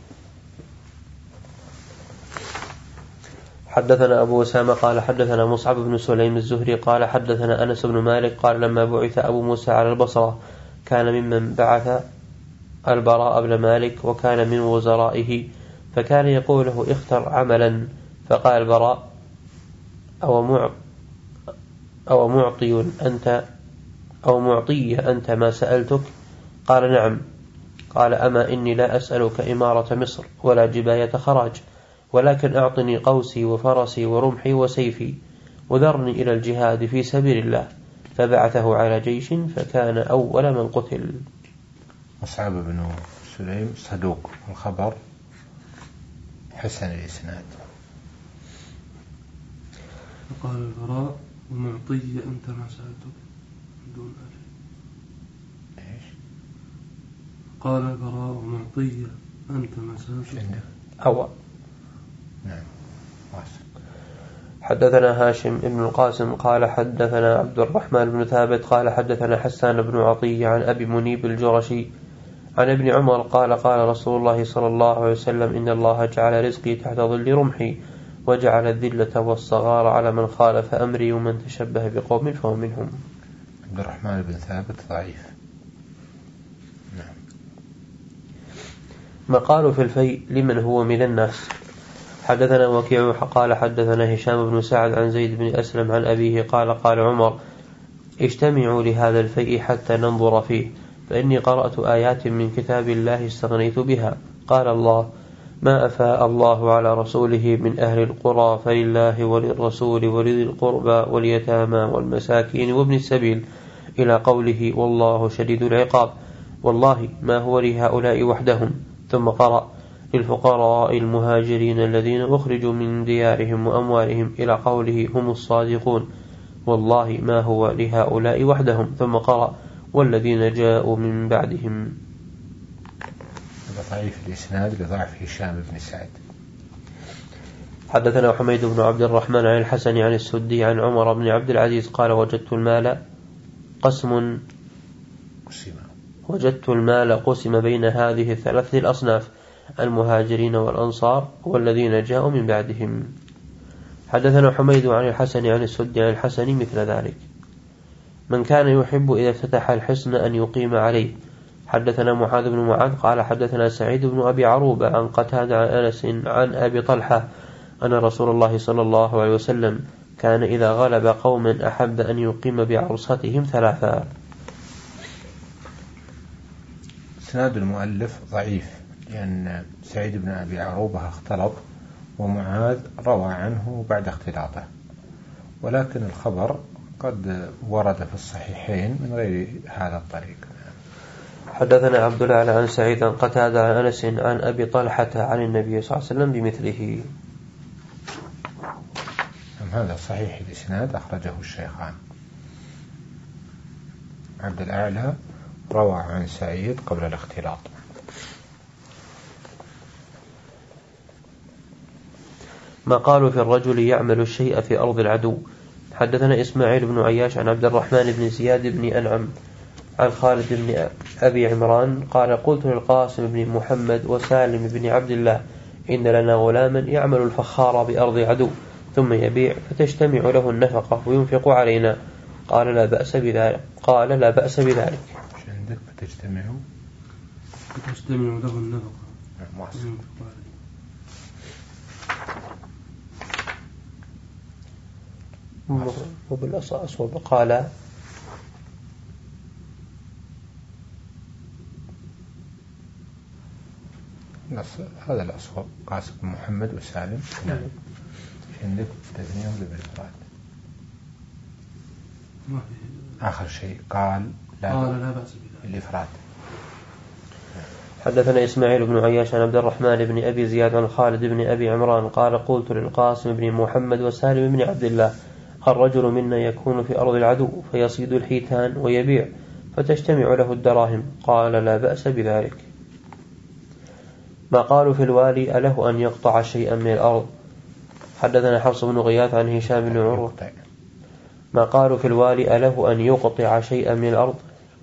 حدثنا أبو أسامة قال حدثنا مصعب بن سليم الزهري قال حدثنا أنس بن مالك قال لما بعث أبو موسى على البصرة كان ممن بعث البراء بن مالك وكان من وزرائه، فكان يقول له اختر عملا، فقال البراء أو أو معطي أنت أو معطي أنت ما سألتك؟ قال نعم. قال أما إني لا أسألك إمارة مصر ولا جباية خراج، ولكن أعطني قوسي وفرسي ورمحي وسيفي وذرني إلى الجهاد في سبيل الله، فبعثه على جيش فكان أول من قتل. مصعب بن سليم صدوق، الخبر حسن الإسناد. قال البراء ومعطي أنت ما سألتك دون أجل. إيش؟ قال البراء ومعطي أنت ما سألتك أول. نعم. واصل. حدثنا هاشم بن القاسم قال حدثنا عبد الرحمن بن ثابت قال حدثنا حسان بن عطية عن أبي منيب الجرشي عن ابن عمر قال قال رسول الله صلى الله عليه وسلم إن الله جعل رزقي تحت ظل رمحي وجعل الذلة والصغار على من خالف أمري ومن تشبه بقوم فهو منهم. عبد الرحمن بن ثابت ضعيف. نعم. مقال في الفيء لمن هو من الناس. حدثنا وكيع قال حدثنا هشام بن سعد عن زيد بن أسلم عن أبيه قال قال عمر اجتمعوا لهذا الفيء حتى ننظر فيه، فإني قرأت آيات من كتاب الله استغنيت بها. قال الله ما أفاء الله على رسوله من أهل القرى فلله وللرسول ولذي القربى واليتامى والمساكين وابن السبيل إلى قوله والله شديد العقاب، والله ما هو لهؤلاء وحدهم. ثم قرأ للفقراء المهاجرين الذين أخرجوا من ديارهم وأموالهم إلى قوله هم الصادقون، والله ما هو لهؤلاء وحدهم. ثم قرأ والذين جاءوا من بعدهم. ضعيف الإسناد لضعف هشام بن سعد. حدثنا حميد بن عبد الرحمن عن الحسن عن السدي عن عمر بن عبد العزيز قال وجدت المال قسم قسم وجدت المال قسم بين هذه الثلاثة الأصناف المهاجرين والأنصار والذين جاءوا من بعدهم. حدثنا حميد عن الحسن عن السدي عن الحسن مثل ذلك. من كان يحب إذا افتتح الحصن أن يقيم عليه. حدثنا معاذ بن معاذ قال حدثنا سعيد بن أبي عروبة عن قتادة عن أنس عن أبي طلحة أن رسول الله صلى الله عليه وسلم كان إذا غلب قوما أحب أن يقيم بعرصتهم ثلاثا. إسناد المؤلف ضعيف لأن سعيد بن أبي عروبة اختلط ومعاذ روى عنه بعد اختلاطه، ولكن الخبر قد ورد في الصحيحين من غير هذا الطريق. حدثنا عبد الله عن سعيد عن قتادة عن أنس عن أبي طلحة عن النبي صلى الله عليه وسلم بمثله. هذا صحيح الإسناد أخرجه الشيخان. عبد الأعلى روى عن سعيد قبل الاختلاط. ما قالوا في الرجل يعمل الشيء في أرض العدو حدثنا إسماعيل بن عياش عن عبد الرحمن بن زياد بن أنعم عن خالد بن أبي عمران قال قلت للقاسم بن محمد وسالم بن عبد الله إن لنا غلاما يعمل الفخار بأرض عدو ثم يبيع فتجتمع له النفقة وينفق علينا. قال لا بأس بذلك قال لا بأس بذلك مش عندك فتجتمع فتجتمع له النفقة وبالأصوب قال هذا الأصوب قاسم بن محمد وسالم. نعم. عندك تثنية ولا بالإفراد؟ آخر شيء قال لا, قال لا بأس بالإفراد. حدثنا إسماعيل بن عياش عن عبد الرحمن بن أبي زياد عن خالد بن أبي عمران قال قلت للقاسم بن محمد وسالم بن عبد الله الرجل منا يكون في أرض العدو فيصيد الحيتان ويبيع فتجتمع له الدراهم. قال لا بأس بذلك. ما قالوا في الوالي أله أن يقطع شيئا من الأرض. حدثنا حفص بن غياث عن هشام بن عروة ما قالوا في الوالي أله أن يقطع شيئا من الأرض.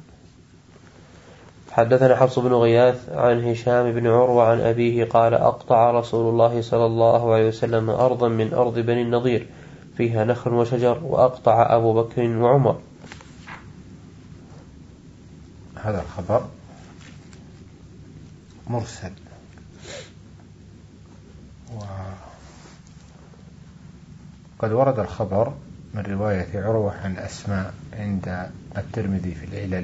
حدثنا حفص بن غياث عن هشام بن عروة عن أبيه قال أقطع رسول الله صلى الله عليه وسلم أرضا من أرض بني النضير فيها نخل وشجر وأقطع أبو بكر وعمر. هذا الخبر مرسل وقد ورد الخبر من رواية عروة عن أسماء عند الترمذي في العلل.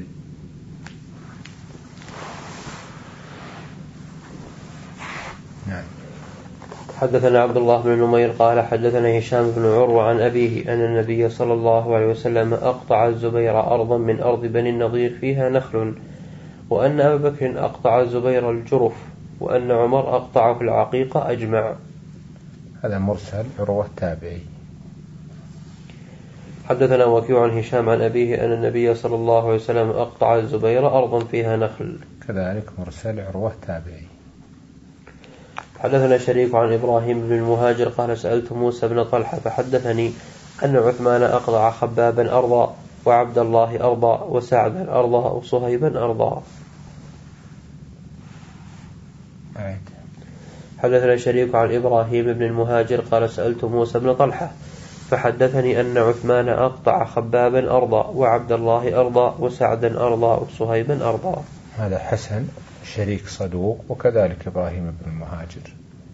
نعم. حدثنا عبد الله بن نمير قال حدثنا هشام بن عروة عن أبيه أن النبي صلى الله عليه وسلم أقطع الزبير أرضا من أرض بني النضير فيها نخل وأن أبا بكر أقطع الزبير الجرف وأن عمر أقطعه العقيقة أجمع. هذا مرسل عروة تابعي. حدثنا وكيع عن هشام عن أبيه أن النبي صلى الله عليه وسلم أقطع الزبير أرضا فيها نخل كذلك مرسل عروة تابعي. حدثنا شريك عن إبراهيم بن المهاجر قال سألت موسى بن طلحة فحدثني أن عثمان أقطع خبابا أرضا وعبد الله أرضا وسعدا أرضا وصهيبا أرضا. حدثنا شريك عن إبراهيم بن المهاجر قال سألت موسى بن طلحة فحدثني أن عثمان أقطع خبابا أرضا وعبد الله أرضا وسعدا أرضا وصهيبا أرضا. هذا حسن شريك صدوق وكذلك إبراهيم بن المهاجر.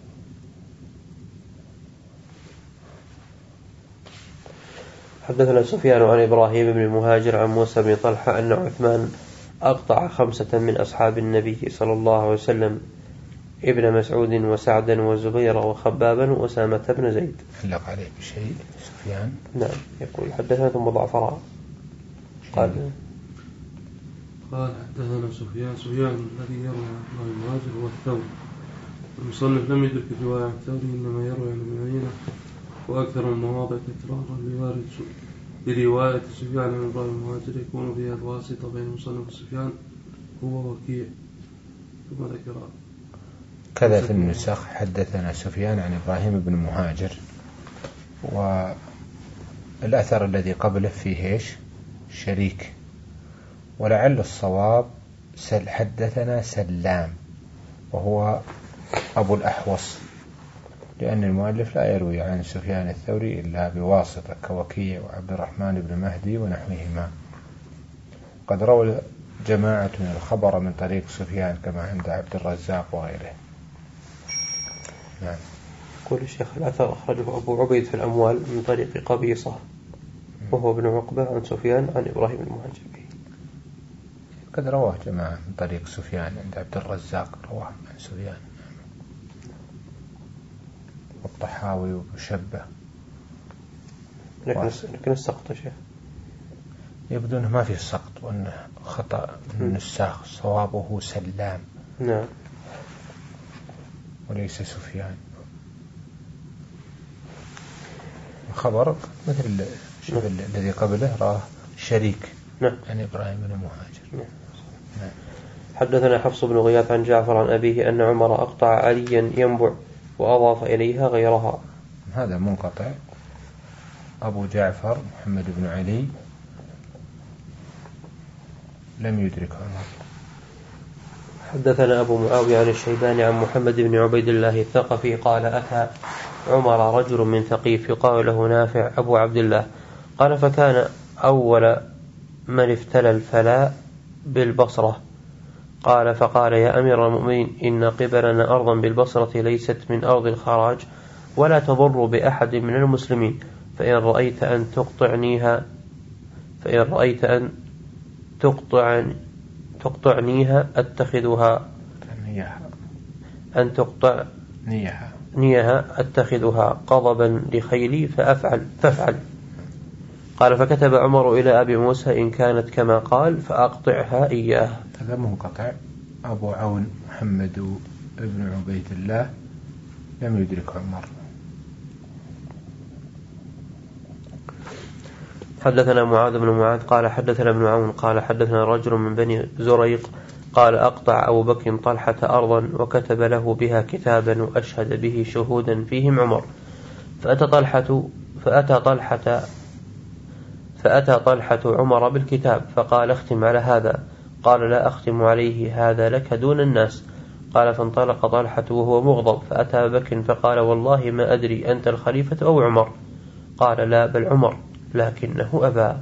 حدثنا سفيان عن إبراهيم بن المهاجر عن موسى بن طلحة أن عثمان أقطع خمسة من أصحاب النبي صلى الله عليه وسلم ابن مسعود وسعدا وزبير وخبابا وأسامة بن زيد. علق عليه بشيء سفيان؟ نعم. يقول حدثنا ثم ضعفراء قال قال حدثنا سفيان سفيان الذي يروي عن المهاجر هو الثوري. المصنف لم يدرك الرواية عن الثوري إنما يروي عن ابن عيينة وأكثر المواضع تكرارا لوارد برواية سفيان عن إبراهيم المهاجر يكون فيها الواسطة بين مصنف سفيان هو وكيع ثم ذكر كذا في النسخ حدثنا سفيان عن إبراهيم بن مهاجر والأثر الذي قبله فيه إيش شريك ولعل الصواب سل حدثنا سلام وهو أبو الأحوص لأن المؤلف لا يروي عن سفيان الثوري إلا بواسطة كوكيع وعبد الرحمن بن مهدي ونحوهما. قد روى جماعة من الخبر من طريق سفيان كما عند عبد الرزاق وغيره. نعم. يقول الشيخ الأثر أخرجه أبو عبيد في الأموال من طريق قبيصة وهو ابن عقبة عن سفيان عن إبراهيم المهاجر. قد رواه جماعة من طريق سفيان عند عبد الرزاق رواه عن سفيان والطحاوي ومشبه. لكن, لكن السقط شيخ يبدو أنه ما فيه سقط وأنه خطأ من النساخ صوابه سلام. نعم. وليس سفيان. الخبر مثل شوف الذي قبله راه شريك نعم. عن إبراهيم بن مهاجر. نعم. نعم. حدثنا حفص بن غياث عن جعفر عن أبيه أن عمر أقطع عليا ينبع وأضاف إليها غيرها. هذا منقطع أبو جعفر محمد بن علي لم يدرك عمر. حدثنا أبو معاوية عن الشيباني عن محمد بن عبيد الله الثقفي قال أتى عمر رجل من ثقيف يقال له نافع أبو عبد الله قال فكان أول من افتلى الفلاء بالبصرة قال فقال يا أمير المؤمنين إن قبلنا أرضا بالبصرة ليست من أرض الخراج ولا تضر بأحد من المسلمين فإن رأيت أن تقطعنيها فإن رأيت أن تقطعني تقطعنيها أتخذها أن تقطع نيها أتخذها قضبا لخيلي فأفعل فافعل. قال فكتب عمر إلى أبي موسى إن كانت كما قال فأقطعها إياه. هذا منقطع. أبو عون محمد بن عبيد الله لم يدرك عمر. حدثنا معاذ بن معاذ قال حدثنا ابن عون قال حدثنا رجل من بني زريق قال أقطع أبو بكر طلحة أرضا وكتب له بها كتابا وأشهد به شهودا فيهم عمر فأتى طلحة فأتى طلحة فأتى طلحة عمر بالكتاب فقال اختم على هذا قال لا أختم عليه هذا لك دون الناس. قال فانطلق طلحة وهو مغضب فأتى أبا بكر فقال والله ما أدري أنت الخليفة أو عمر قال لا بل عمر لكنه أبى.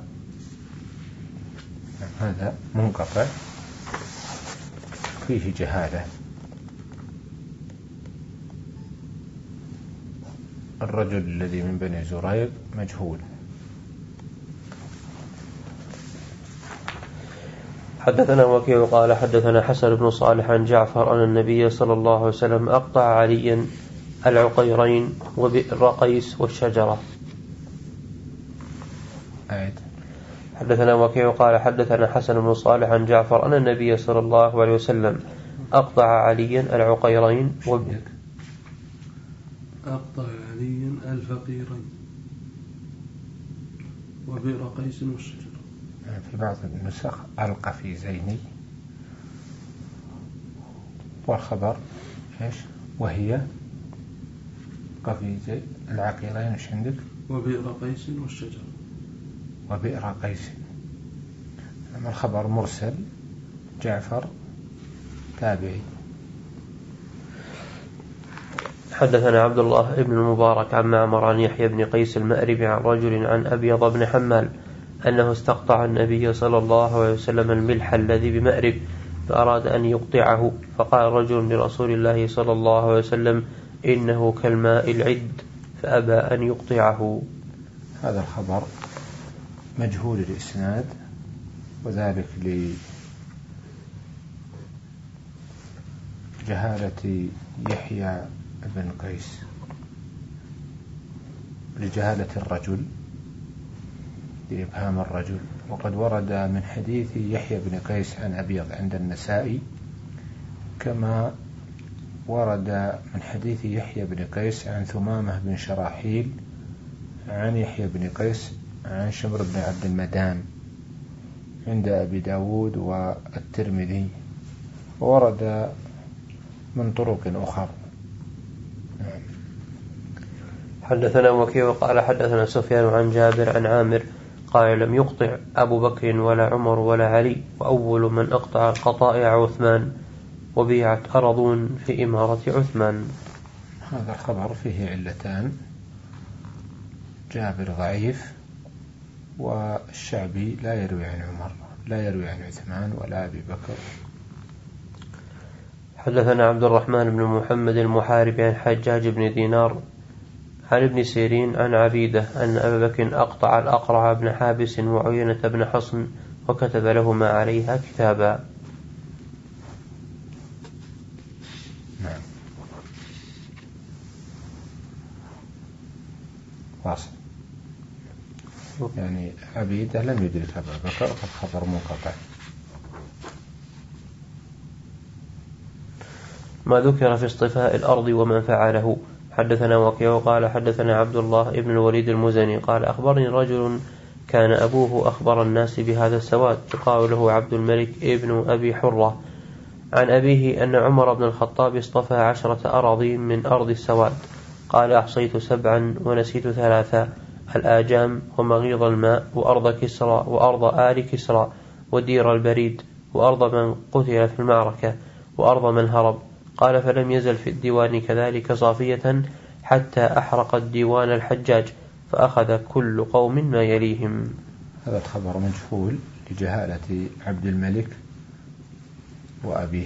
هذا منقطع فيه جهالة. الرجل الذي من بني زريق مجهول. حدثنا وكيع قال حدثنا حسن بن صالح عن جعفر أن النبي صلى الله عليه وسلم أقطع عليا العقيرين وبئر قيس والشجرة. آية. حدثنا وكيع قال حدثنا حسن بن صالح عن جعفر أن النبي صلى الله عليه وسلم أقطع عليا العقيرين وبئر أقطع عليا الفقيرين وبئر قيس والشجرة. في بعض النسخ ألقى في زيني والخبر إيش وهي قفي العقيرين وش عندك وبئر قيس والشجرة وبئر قيس. أما الخبر مرسل جعفر تابعي. حدثنا عبد الله بن المبارك عن معمر عن يحيى بن قيس المأربي عن رجل عن أبيض بن حمال أنه استقطع النبي صلى الله عليه وسلم الملح الذي بمأرب فأراد أن يقطعه فقال رجل لرسول الله صلى الله عليه وسلم إنه كالماء العد فأبى أن يقطعه. هذا الخبر مجهول الإسناد وذلك لجهالة يحيى بن قيس لجهالة الرجل لإبهام الرجل. وقد ورد من حديث يحيى بن قيس عن أبيض عند النسائي كما ورد من حديث يحيى بن قيس عن ثمامة بن شراحيل عن يحيى بن قيس عن شمر بن عبد المدان عند أبي داود والترمذي وورد من طرق أخرى. حدثنا وكيع قال حدثنا سفيان عن جابر عن عامر قال لم يقطع أبو بكر ولا عمر ولا علي وأول من أقطع قطائع عثمان وبيعت أرض في إمارة عثمان. هذا الخبر فيه علتان جابر ضعيف والشعبي لا يروي عن عمر لا يروي عن عثمان ولا أبي بكر. حدثنا عبد الرحمن بن محمد المحارب عن حجاج بن دينار عن ابن سيرين عن عبيدة أن أبا بكر أقطع الأقرع بن حابس وعينة بن حصن وكتب لهما عليها كتابا. نعم. واصل. يعني عبيدة لم يدرك أبا بكر فالخبر منقطع. ما ذكر في اصطفاء الأرض ومن فعله. حدثنا وكيع قال حدثنا عبد الله ابن الوليد المزني قال أخبرني رجل كان أبوه أخبر الناس بهذا السواد يقال له عبد الملك ابن أبي حرة عن أبيه أن عمر بن الخطاب اصطفى عشرة أراضين من أرض السواد قال أحصيت سبعا ونسيت ثلاثا الآجام ومغيض الماء وأرض كسرى وأرض آل كسرى ودير البريد وأرض من قتل في المعركة وأرض من هرب. قال فلم يزل في الديوان كذلك صافية حتى أحرق الديوان الحجاج فأخذ كل قوم ما يليهم. هذا الخبر مجهول لجهالة عبد الملك وأبيه.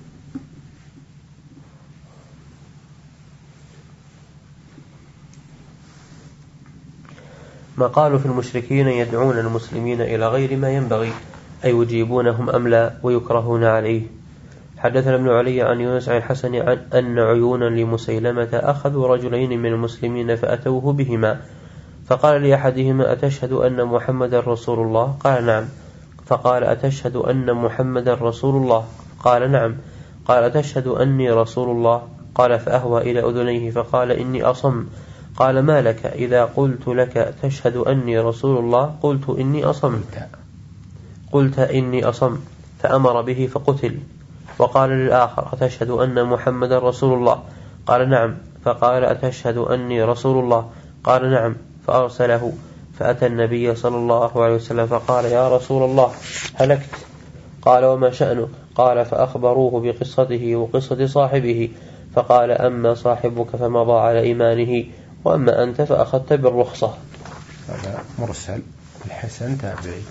ما قالوا في المشركين يدعون المسلمين إلى غير ما ينبغي أي يجيبونهم أم لا ويكرهون عليه. حدثنا ابن علي عن يونس عن الحسن عن أن عيونا لمسيلمة أخذوا رجلين من المسلمين فأتوه بهما فقال لأحدهما أتشهد أن محمد رسول الله؟ قال نعم. فقال أتشهد أن محمد رسول الله؟ قال نعم. قال أتشهد أني رسول الله؟ قال فأهوى إلى أذنيه فقال إني أصم. قال ما لك إذا قلت لك تشهد أني رسول الله قلت إني أصم قلت إني أصم فأمر به فقتل. وقال للآخر أتشهد أن محمد رسول الله؟ قال نعم. فقال أتشهد أني رسول الله؟ قال نعم. فأرسله فأتى النبي صلى الله عليه وسلم فقال يا رسول الله هلكت. قال وما شأنك؟ قال فأخبروه بقصته وقصة صاحبه فقال أما صاحبك فمضى على إيمانه وأما أنت فأخذت بالرخصة. هذا مرسل الحسن تابعي.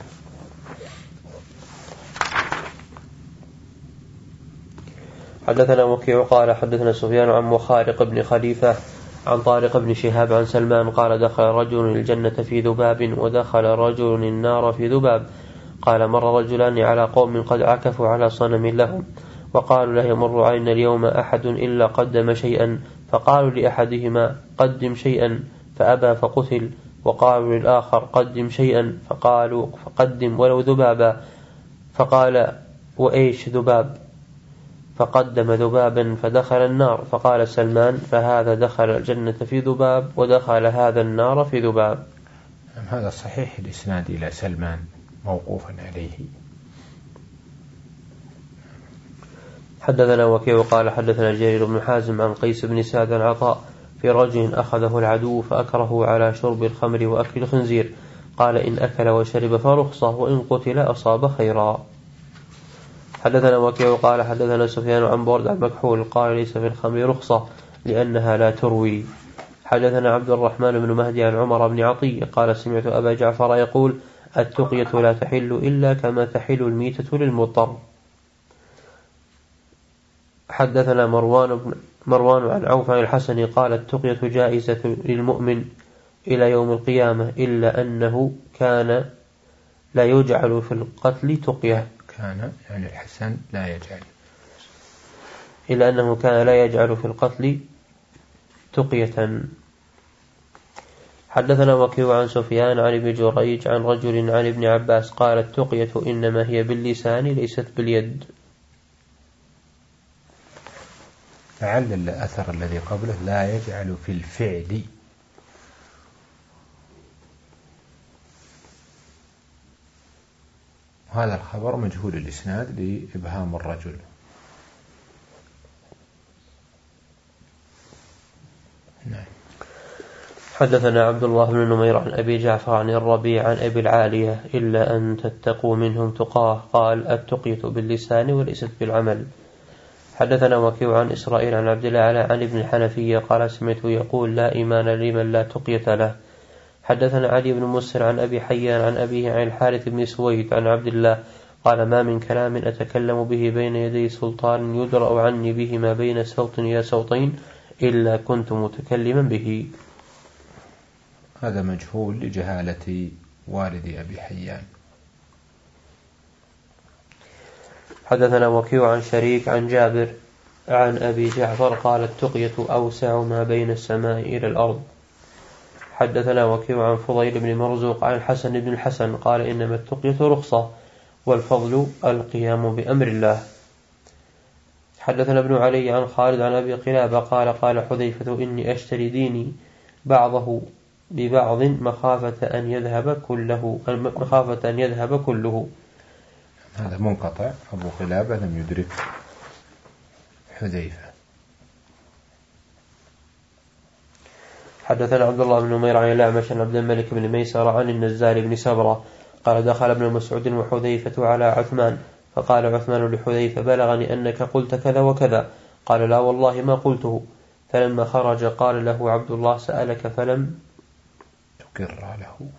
حدثنا وكيع قال حدثنا سفيان عن مخارق بن خليفة عن طارق بن شهاب عن سلمان قال دخل رجل الجنة في ذباب ودخل رجل النار في ذباب. قال مر رجلان على قوم قد عكفوا على صنم لهم وقالوا لا يمر علينا اليوم أحد إلا قدم شيئا فقالوا لأحدهما قدم شيئا فأبى فقتل. وقالوا للآخر قدم شيئا فقالوا فقدم ولو ذبابا فقال وإيش ذباب؟ فقدم ذبابا فدخل النار. فقال سلمان فهذا دخل الجنة في ذباب ودخل هذا النار في ذباب. هذا صحيح الإسناد إلى سلمان موقوفا عليه. حدثنا وكيع قال حدثنا جرير بن حازم عن قيس بن سعد عطاء في رجل أخذه العدو فأكره على شرب الخمر وأكل الخنزير قال إن أكل وشرب فرخصة وإن قتل أصاب خيرا. حدثنا وكيع قال حدثنا سفيان عن برد عن مكحول قال ليس في الخمر رخصة لأنها لا تروي. حدثنا عبد الرحمن بن مهدي عن عمر بن عطية قال سمعت أبا جعفر يقول التقية لا تحل إلا كما تحل الميتة للمضطر. حدثنا مروان بن مروان عن عوف عن الحسن قال التقية جائزة للمؤمن إلى يوم القيامة إلا أنه كان لا يجعل في القتل تقية. كان يعني الحسن لا يجعل إلا أنه كان لا يجعل في القتل تقية. حدثنا وكيع عن سفيان عن ابن جريج عن رجل عن ابن عباس قال التقية إنما هي باللسان ليست باليد. لعل الأثر الذي قبله لا يجعل في الفعل. هذا الخبر مجهول الإسناد لإبهام الرجل. نعم. حدثنا عبد الله بن نمير عن أبي جعفر عن الربيع عن أبي العالية إلا أن تتقوا منهم تقاه قال التقية باللسان وليست بالعمل. حدثنا وكيع عن إسرائيل عن عبد الله عن ابن الحنفية قال سمعته يقول لا إيمان لمن لا تقية له. حدثنا علي بن مسر عن أبي حيان عن أبيه عن الحارث بن سويد عن عبد الله قال ما من كلام أتكلم به بين يدي سلطان يدرأ عني به ما بين سوط إلى سوطين إلا كنت متكلما به. هذا مجهول لجهالة والد أبي حيان. حدثنا وكيع عن شريك عن جابر عن أبي جعفر قال التقية أوسع ما بين السماء إلى الأرض. حدثنا وكيع عن فضيل بن مرزوق عن الحسن بن الحسن قال إنما التقية رخصة والفضل القيام بأمر الله. حدثنا ابن علي عن خالد عن أبي قلابة قال قال حذيفة إني أشتري ديني بعضه ببعض مخافة أن يذهب كله مخافة أن يذهب كله. هذا منقطع. أبو قلابة لم يدرك حذيفة. حدثنا عبد الله بن نمير عن الأعمش عن عبد الملك بن ميسر عن النزال بن سبرة قال دخل ابن مسعود وحذيفة على عثمان فقال عثمان لحذيفة بلغني أنك قلت كذا وكذا. قال لا والله ما قلته. فلما خرج قال له عبد الله سألك فلم تقر له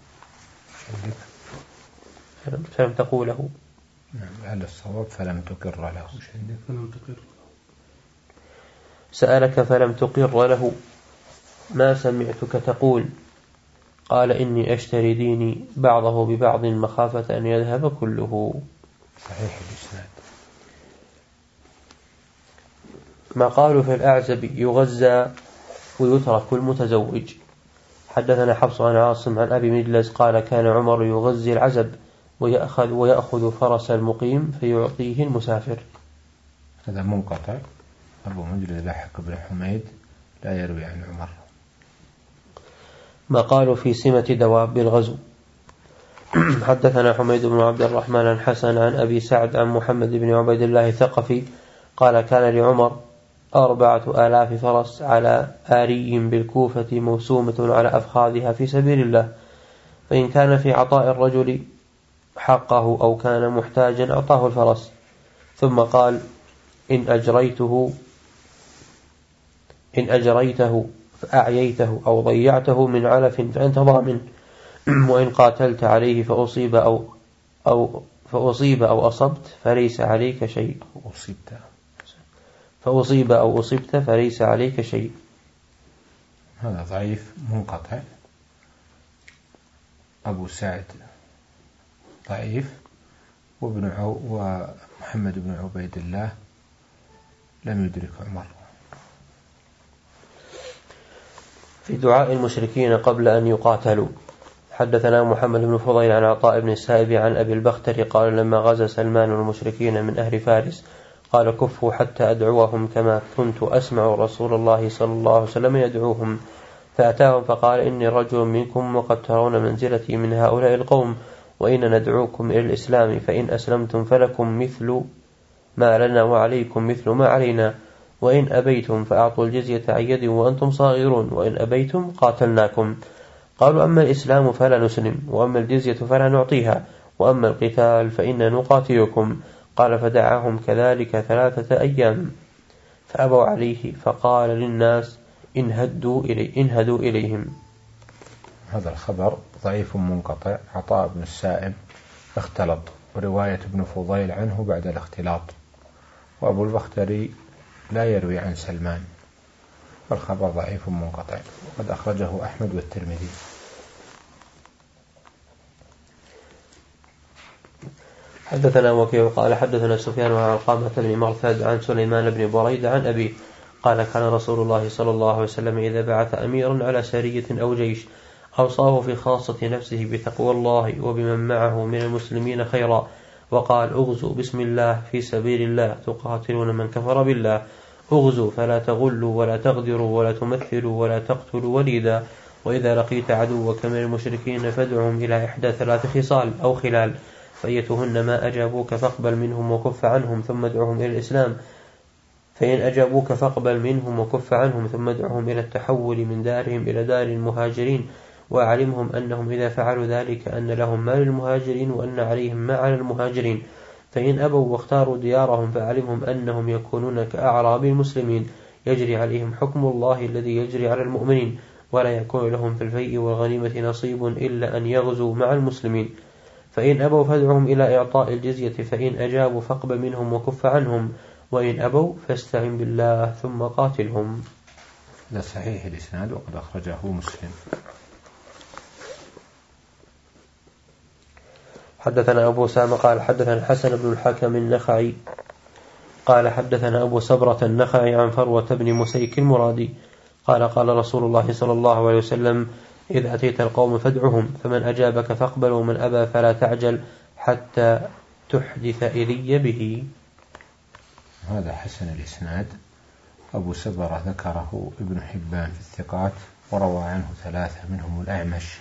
فلم, فلم تقوله. نعم على الصواب فلم تقر له. فلم تقر. سألك فلم تقر له ما سمعتك تقول. قال إني أشتري ديني بعضه ببعض مخافة أن يذهب كله. صحيح الإسناد. ما قالوا في الأعزب يغزى ويترك المتزوج. حدثنا حفص عن عاصم عن أبي مجلس قال كان عمر يغزي العزب ويأخذ, ويأخذ فرس المقيم فيعطيه المسافر. هذا منقطع. أبو مجلس لحق بن حميد لا يروي عن عمر. ما قالوا في سمة دواب الغزو. حدثنا حميد بن عبد الرحمن عن حسن عن أبي سعد عن محمد بن عبيد الله الثقفي قال كان لعمر أربعة آلاف فرس على آري بالكوفة موسومة على أفخاذها في سبيل الله، فإن كان في عطاء الرجل حقه أو كان محتاجا أعطاه الفرس. ثم قال إن أجريته إن أجريته فأعييته أو ضيعته من علف فأنت ضامن، وإن قاتلت عليه فأصيب أو أو فأصيب أو أصبت فليس عليك شيء. أصبت فأصيب أو أصبت فليس عليك شيء. هذا ضعيف منقطع. أبو سعد ضعيف، وابن عو ومحمد بن عبيد الله لم يدرك عمر. في دعاء المشركين قبل أن يقاتلوا. حدثنا محمد بن فضيل عن عطاء بن السائب عن أبي البختر قال لما غزا سلمان المشركين من أهل فارس قال كفوا حتى أدعوهم كما كنت أسمع رسول الله صلى الله عليه وسلم يدعوهم، فأتاهم فقال إني رجل منكم وقد ترون منزلتي من هؤلاء القوم، وإن ندعوكم إلى الإسلام فإن أسلمتم فلكم مثل ما لنا وعليكم مثل ما علينا، وإن أبيتم فأعطوا الجزية عن يد وأنتم صاغرون، وإن أبيتم قاتلناكم. قالوا أما الإسلام فلا نسلم، وأما الجزية فلا نعطيها، وأما القتال فإن نقاتلكم. قال فدعاهم كذلك ثلاثة أيام فأبوا عليه، فقال للناس انهدوا, إلي انهدوا إليهم. هذا الخبر ضعيف منقطع. عطاء بن السائب اختلط، ورواية ابن فضيل عنه بعد الاختلاط، وأبو البختري لا يروي عن سلمان، والخبر ضعيف منقطع، وقد أخرجه أحمد والترمذي. حدثنا وكيع قال حدثنا سفيان عن علقمة بن مرثد عن سليمان بن بريدة عن أبيه قال كان رسول الله صلى الله عليه وسلم إذا بعث أميرا على سرية أو جيش أوصاه في خاصة نفسه بتقوى الله وبمن معه من المسلمين خيرا، وقال اغزوا بسم الله في سبيل الله تقاتلون من كفر بالله، اغزوا فلا تغلوا ولا تغدروا ولا تمثلوا ولا تقتلوا وليدا، وإذا لقيت عدوك من المشركين فادعهم إلى إحدى ثلاث خصال أو خلال، فأيتهن ما أجابوك فاقبل منهم وكف عنهم ثم ادعهم إلى الإسلام، فإن أجابوك فاقبل منهم وكف عنهم ثم ادعهم إلى التحول من دارهم إلى دار المهاجرين، وأعلمهم أنهم إذا فعلوا ذلك أن لهم ما للمهاجرين وأن عليهم ما على المهاجرين، فإن أبوا واختاروا ديارهم فأعلمهم أنهم يكونون كأعراب المسلمين يجري عليهم حكم الله الذي يجري على المؤمنين، ولا يكون لهم في الفيء والغنيمة نصيب إلا أن يغزوا مع المسلمين، فإن أبوا فادعهم إلى إعطاء الجزية، فإن أجابوا فاقبل منهم وكف عنهم، وإن أبوا فاستعن بالله ثم قاتلهم. لا صحيح الإسناد، وقد أخرجه مسلم. حدثنا أبو سامة قال حدثنا الحسن بن الحكم النخعي قال حدثنا أبو سبرة النخعي عن فروة بن مسيك المرادي قال قال رسول الله صلى الله عليه وسلم إذا أتيت القوم فادعهم، فمن أجابك فاقبل ومن أبى فلا تعجل حتى تحدث إلي به. هذا حسن الإسناد. أبو سبرة ذكره ابن حبان في الثقات، وروى عنه ثلاثة منهم الأعمش،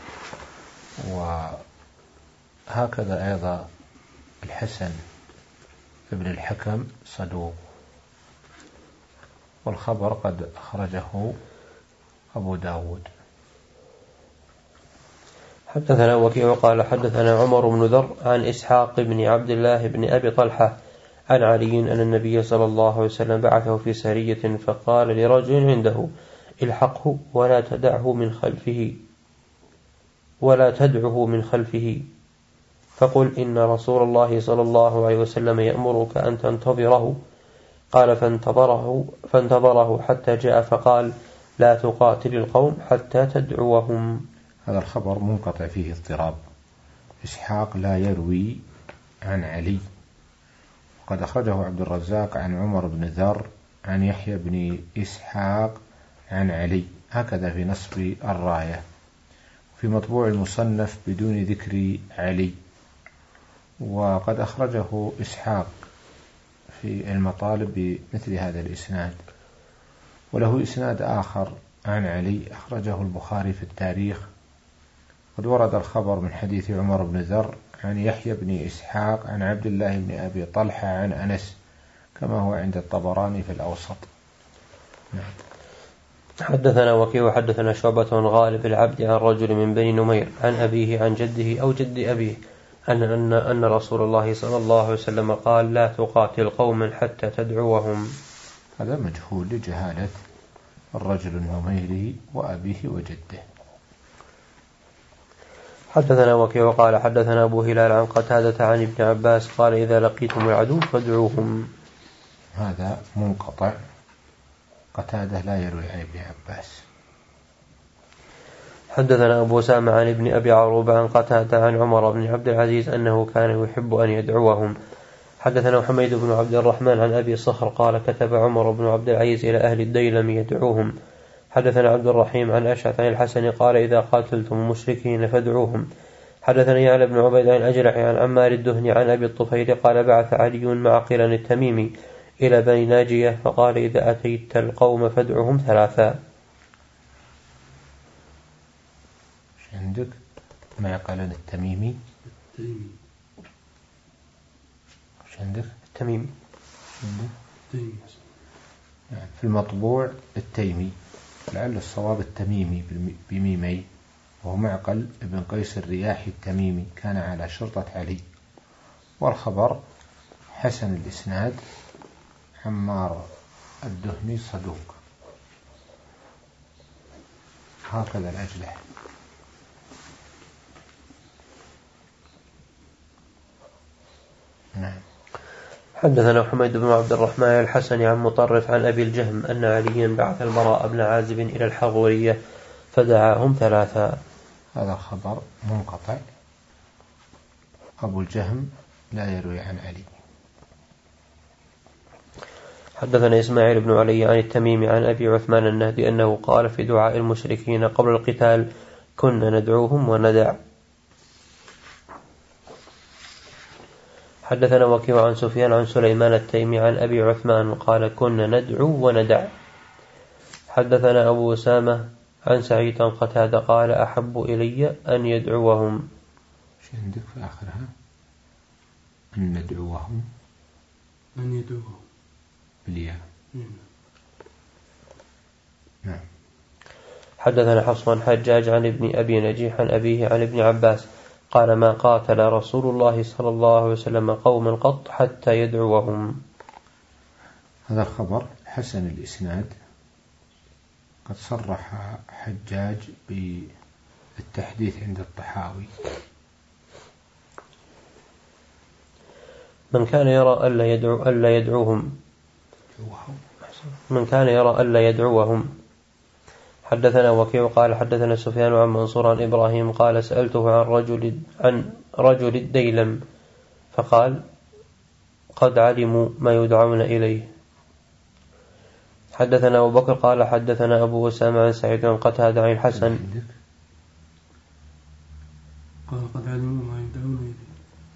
وهكذا أيضا الحسن ابن الحكم صدوق، والخبر قد أخرجه أبو داود. حدثنا وكيع قال حدثنا عمر بن ذر عن إسحاق بن عبد الله بن أبي طلحة عن علي أن النبي صلى الله عليه وسلم بعثه في سرية فقال لرجل عنده الحقه ولا تدعه من خلفه ولا تدعه من خلفه فقل إن رسول الله صلى الله عليه وسلم يأمرك أن تنتظره. قال فانتظره, فانتظره حتى جاء فقال لا تقاتل القوم حتى تدعوهم. هذا الخبر منقطع فيه اضطراب. إسحاق لا يروي عن علي، وقد أخرجه عبد الرزاق عن عمر بن ذر عن يحيى بن إسحاق عن علي، هكذا في نصب الراية. في مطبوع المصنف بدون ذكر علي. وقد أخرجه إسحاق في المطالب بمثل هذا الإسناد، وله إسناد آخر عن علي أخرجه البخاري في التاريخ. قد ورد الخبر من حديث عمر بن ذر عن يحيى بن إسحاق عن عبد الله بن أبي طلحة عن أنس كما هو عند الطبراني في الأوسط. نعم. حدثنا وكيع حدثنا شعبة غالب العبد عن رجل من بني نمير عن أبيه عن جده أو جد أبيه أن, أن, أن رسول الله صلى الله عليه وسلم قال لا تقاتل قوما حتى تدعوهم. هذا مجهول لجهالة الرجل النميري وأبيه وجده. حدثنا وكيع قال حدثنا أبو هلال عن قتادة عن ابن عباس قال إذا لقيتم العدو فادعوهم. هذا منقطع، قتادة لا يروي عن ابن عباس. حدثنا أبو سامة عن ابن أبي عروبة عن قتادة عن عمر بن عبد العزيز أنه كان يحب أن يدعوهم. حدثنا حميد بن عبد الرحمن عن أبي صخر قال كتب عمر بن عبد العزيز إلى أهل الديلم يدعوهم. حدثنا عبد الرحيم عن أشعث عن الحسن قال إذا قاتلتم المشركين فادعوهم. حدثنا يعلى بن عبيد عن الأجرح عن عمار الدهني عن أبي الطفيل قال بعث علي مع قيلان التميمي إلى بني ناجية فقال إذا أتيت القوم فادعوهم ثلاثا. عندك مع قيلان التميمي التيمي عندك التميمي التيمي يعني في المطبوع التيمي، لعل الصواب التميمي بميمي، وهو معقل ابن قيس الرياحي التميمي كان على شرطة علي. والخبر حسن الإسناد، عمار الدهني صدوق، هكذا الأجلح. نعم. حدثنا حميد بن عبد الرحمن الحسن عن مطرف عن أبي الجهم أن عليا بعث البراء بن عازب إلى الحضورية فدعاهم ثلاثا. هذا خبر منقطع، أبو الجهم لا يروي عن علي. حدثنا إسماعيل بن علي عن التميمي عن أبي عثمان النهدي أنه قال في دعاء المشركين قبل القتال كنا ندعوهم وندع. حدثنا وكيع عن سفيان عن سليمان التيمي عن أبي عثمان قال كنا ندعو وندع. حدثنا أبو أسامة عن سعيد عن قتادة قال أحب إلي أن يدعوهم. شو عندك في آخرها؟ أن ندعوهم، أن يدعوهم بالياء. نعم. حدثنا حفص عن حجاج عن ابن أبي نجيح عن أبيه عن ابن عباس قال ما قاتل رسول الله صلى الله عليه وسلم قوما قط حتى يدعوهم. هذا الخبر حسن الإسناد، قد صرح حجاج بالتحديث عند الطحاوي. من كان يرى ألا يدعو ألا يدعوهم من كان يرى ألا يدعوهم. حدثنا وكيع قال حدثنا سفيان عن منصور عن إبراهيم قال سألته عن رجل عن رجل الديلم فقال قد علموا ما يدعون إليه. حدثنا أبو بكر قال حدثنا أبو أسامة عن سعيد عن قتادة عن الحسن قال قد علموا ما يدعون إليه.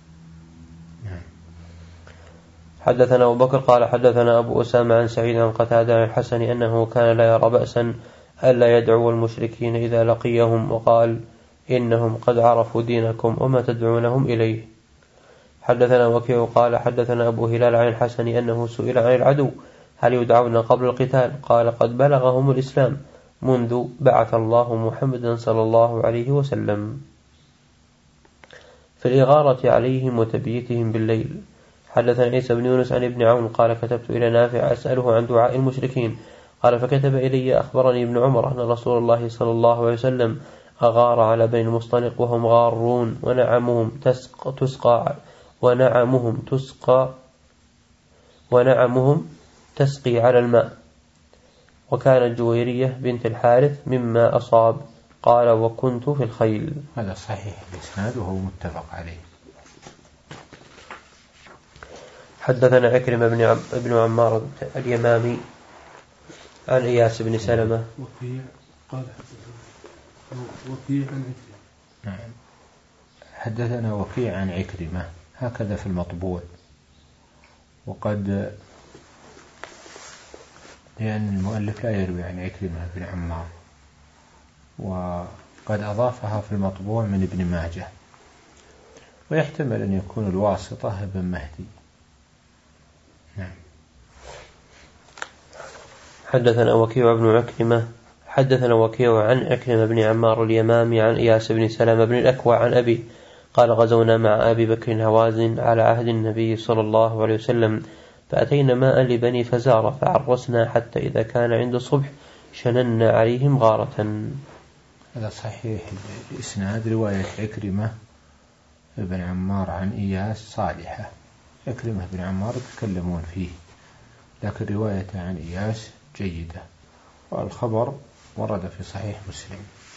حدثنا أبو بكر قال حدثنا أبو أسامة عن سعيد عن قتادة عن الحسن أنه كان لا يرى بأسا ألا يدعو المشركين إذا لقيهم وقال إنهم قد عرفوا دينكم وما تدعونهم إليه. حدثنا وكيع قال حدثنا أبو هلال عن الحسن أنه سئل عن العدو هل يدعون قبل القتال قال قد بلغهم الإسلام منذ بعث الله محمدا صلى الله عليه وسلم. في الإغارة عليهم وتبييتهم بالليل. حدثنا عيسى بن يونس عن ابن عون قال كتبت إلى نافع أسأله عن دعاء المشركين قال فكتب إلي أخبرني ابن عمر أن رسول الله صلى الله عليه وسلم أغار على بني المصطلق وهم غارون ونعمهم تسقى, تسقى ونعمهم تسقى ونعمهم تسقي على الماء، وكانت جويرية بنت الحارث مما أصاب. قال وكنت في الخيل. هذا صحيح الإسناد وهو متفق عليه. حدثنا عكرمة بن عم ابن عمار اليمامي عن إياس بن سلمة وكيع قال وكيع عن عكرمة. نعم. حدثنا وكيع عن عكرمة هكذا في المطبوع، وقد لأن المؤلف لا يروي عن عكرمة بن عمار، وقد أضافها في المطبوع من ابن ماجه، ويحتمل أن يكون الواسطة ابن مهدي. نعم. حدثنا وكيع بن عكرمة حدثنا وكيع عن عكرمة بن عمار اليمامي عن إياس بن سلمة بن الأكوع عن أبي قال غزونا مع أبي بكر هوازن على عهد النبي صلى الله عليه وسلم فأتينا ماء لبني فزارة فعرسنا حتى إذا كان عند الصبح شننا عليهم غارة. هذا صحيح الإسناد. رواية عكرمة بن عمار عن إياس صالحة. عكرمة بن عمار يتكلمون فيه، لكن روايته عن إياس جيدة، والخبر ورد في صحيح مسلم.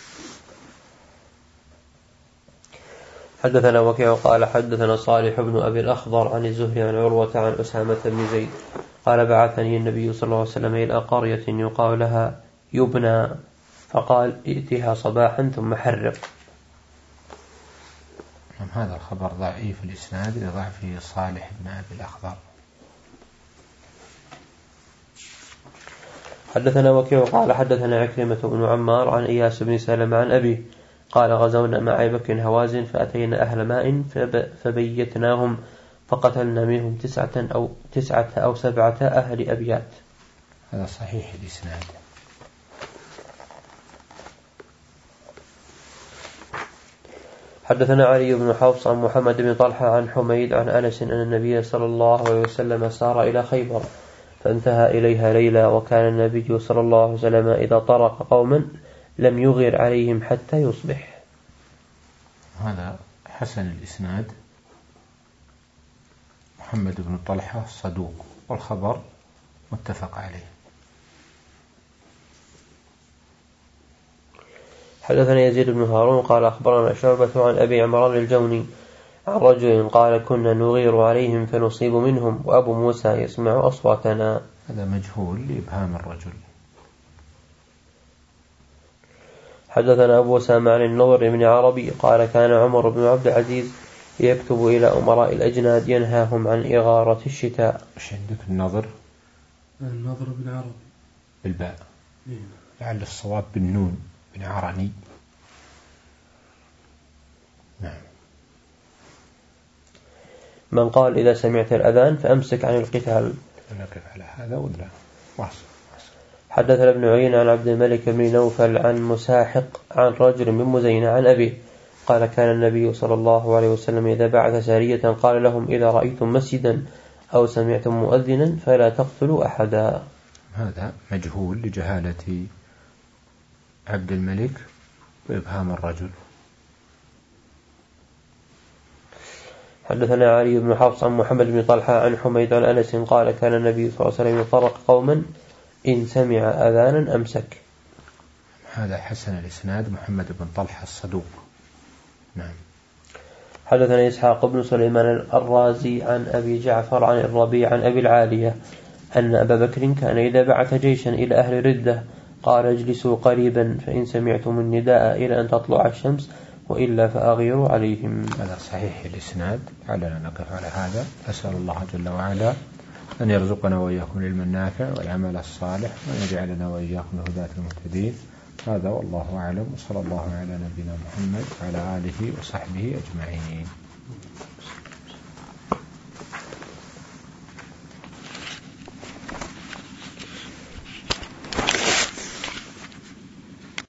حدثنا وكيع قال حدثنا صالح بن أبي الأخضر عن الزهري عن عروة عن أسامة بن زيد قال بعثني النبي صلى الله عليه وسلم إلى قرية يقال لها يبنى فقال ائتها صباحا ثم حرق. هذا الخبر ضعيف الإسناد لضعفه صالح بن أبي الأخضر. حدثنا وكيع قال حدثنا عكرمة بن عمار عن إياس بن سلمة عن أبي قال غزونا مع أبي بكر هوازن فأتينا أهل ماء فبيتناهم فقتلنا منهم تسعة أو تسعة أو سبعة أهل أبيات. هذا صحيح الإسناد. حدثنا علي بن حفص عن محمد بن طلحة عن حميد عن أنس أن النبي صلى الله عليه وسلم سار إلى خيبر فانتهى إليها ليلة، وكان النبي صلى الله عليه وسلم إذا طرق قوما لم يغر عليهم حتى يصبح. هذا حسن الإسناد. محمد بن طلحة صدوق والخبر متفق عليه. حدثنا يزيد بن هارون قال أخبرنا شعبة عن أبي عمران الجوني عن رجل قال كنا نغير عليهم فنصيب منهم وأبو موسى يسمع أصواتنا. هذا مجهول لإبهام الرجل. حدثنا أبو أسامة عن النضر بن عربي قال كان عمر بن عبد العزيز يكتب إلى أمراء الأجناد ينهاهم عن إغارة الشتاء. إيش عندك النضر؟ النضر بن عربي بالباء. إيه. لعل الصواب بالنون بن عرني. نعم. من قال إذا سمعت الأذان فأمسك عن القتال. نقف على هذا ولا واصل. حدثنا ابن عيينة عن عبد الملك بن نوفل عن مساحق عن رجل من مزينة عن أبيه قال كان النبي صلى الله عليه وسلم إذا بعث سارية قال لهم إذا رأيتم مسجدا أو سمعتم مؤذنا فلا تقتلوا أحدا. هذا مجهول لجهالة عبد الملك وإبهام الرجل. حدثنا علي بن حفص عن محمد بن طلحة عن حميد عن أنس قال كان النبي صلى الله عليه وسلم يطرق قوما إن سمع أذانا أمسك. هذا حسن الإسناد. محمد بن طلحة الصدوق. نعم. حدثنا إسحاق بن سليمان الرازي عن أبي جعفر عن الربيع عن أبي العالية أن أبا بكر كان إذا بعث جيشا إلى أهل ردة قال اجلسوا قريبا فإن سمعتم النداء إلى أن تطلع الشمس وإلا فأغيروا عليهم. هذا صحيح الإسناد. علنا نقف على هذا. أسأل الله جل وعلا أن يرزقنا وإياكم العلم النافع والعمل الصالح وأن يجعلنا وإياكم هداة المهتدين. هذا والله أعلم، وصلى الله على نبينا محمد وعلى آله وصحبه أجمعين.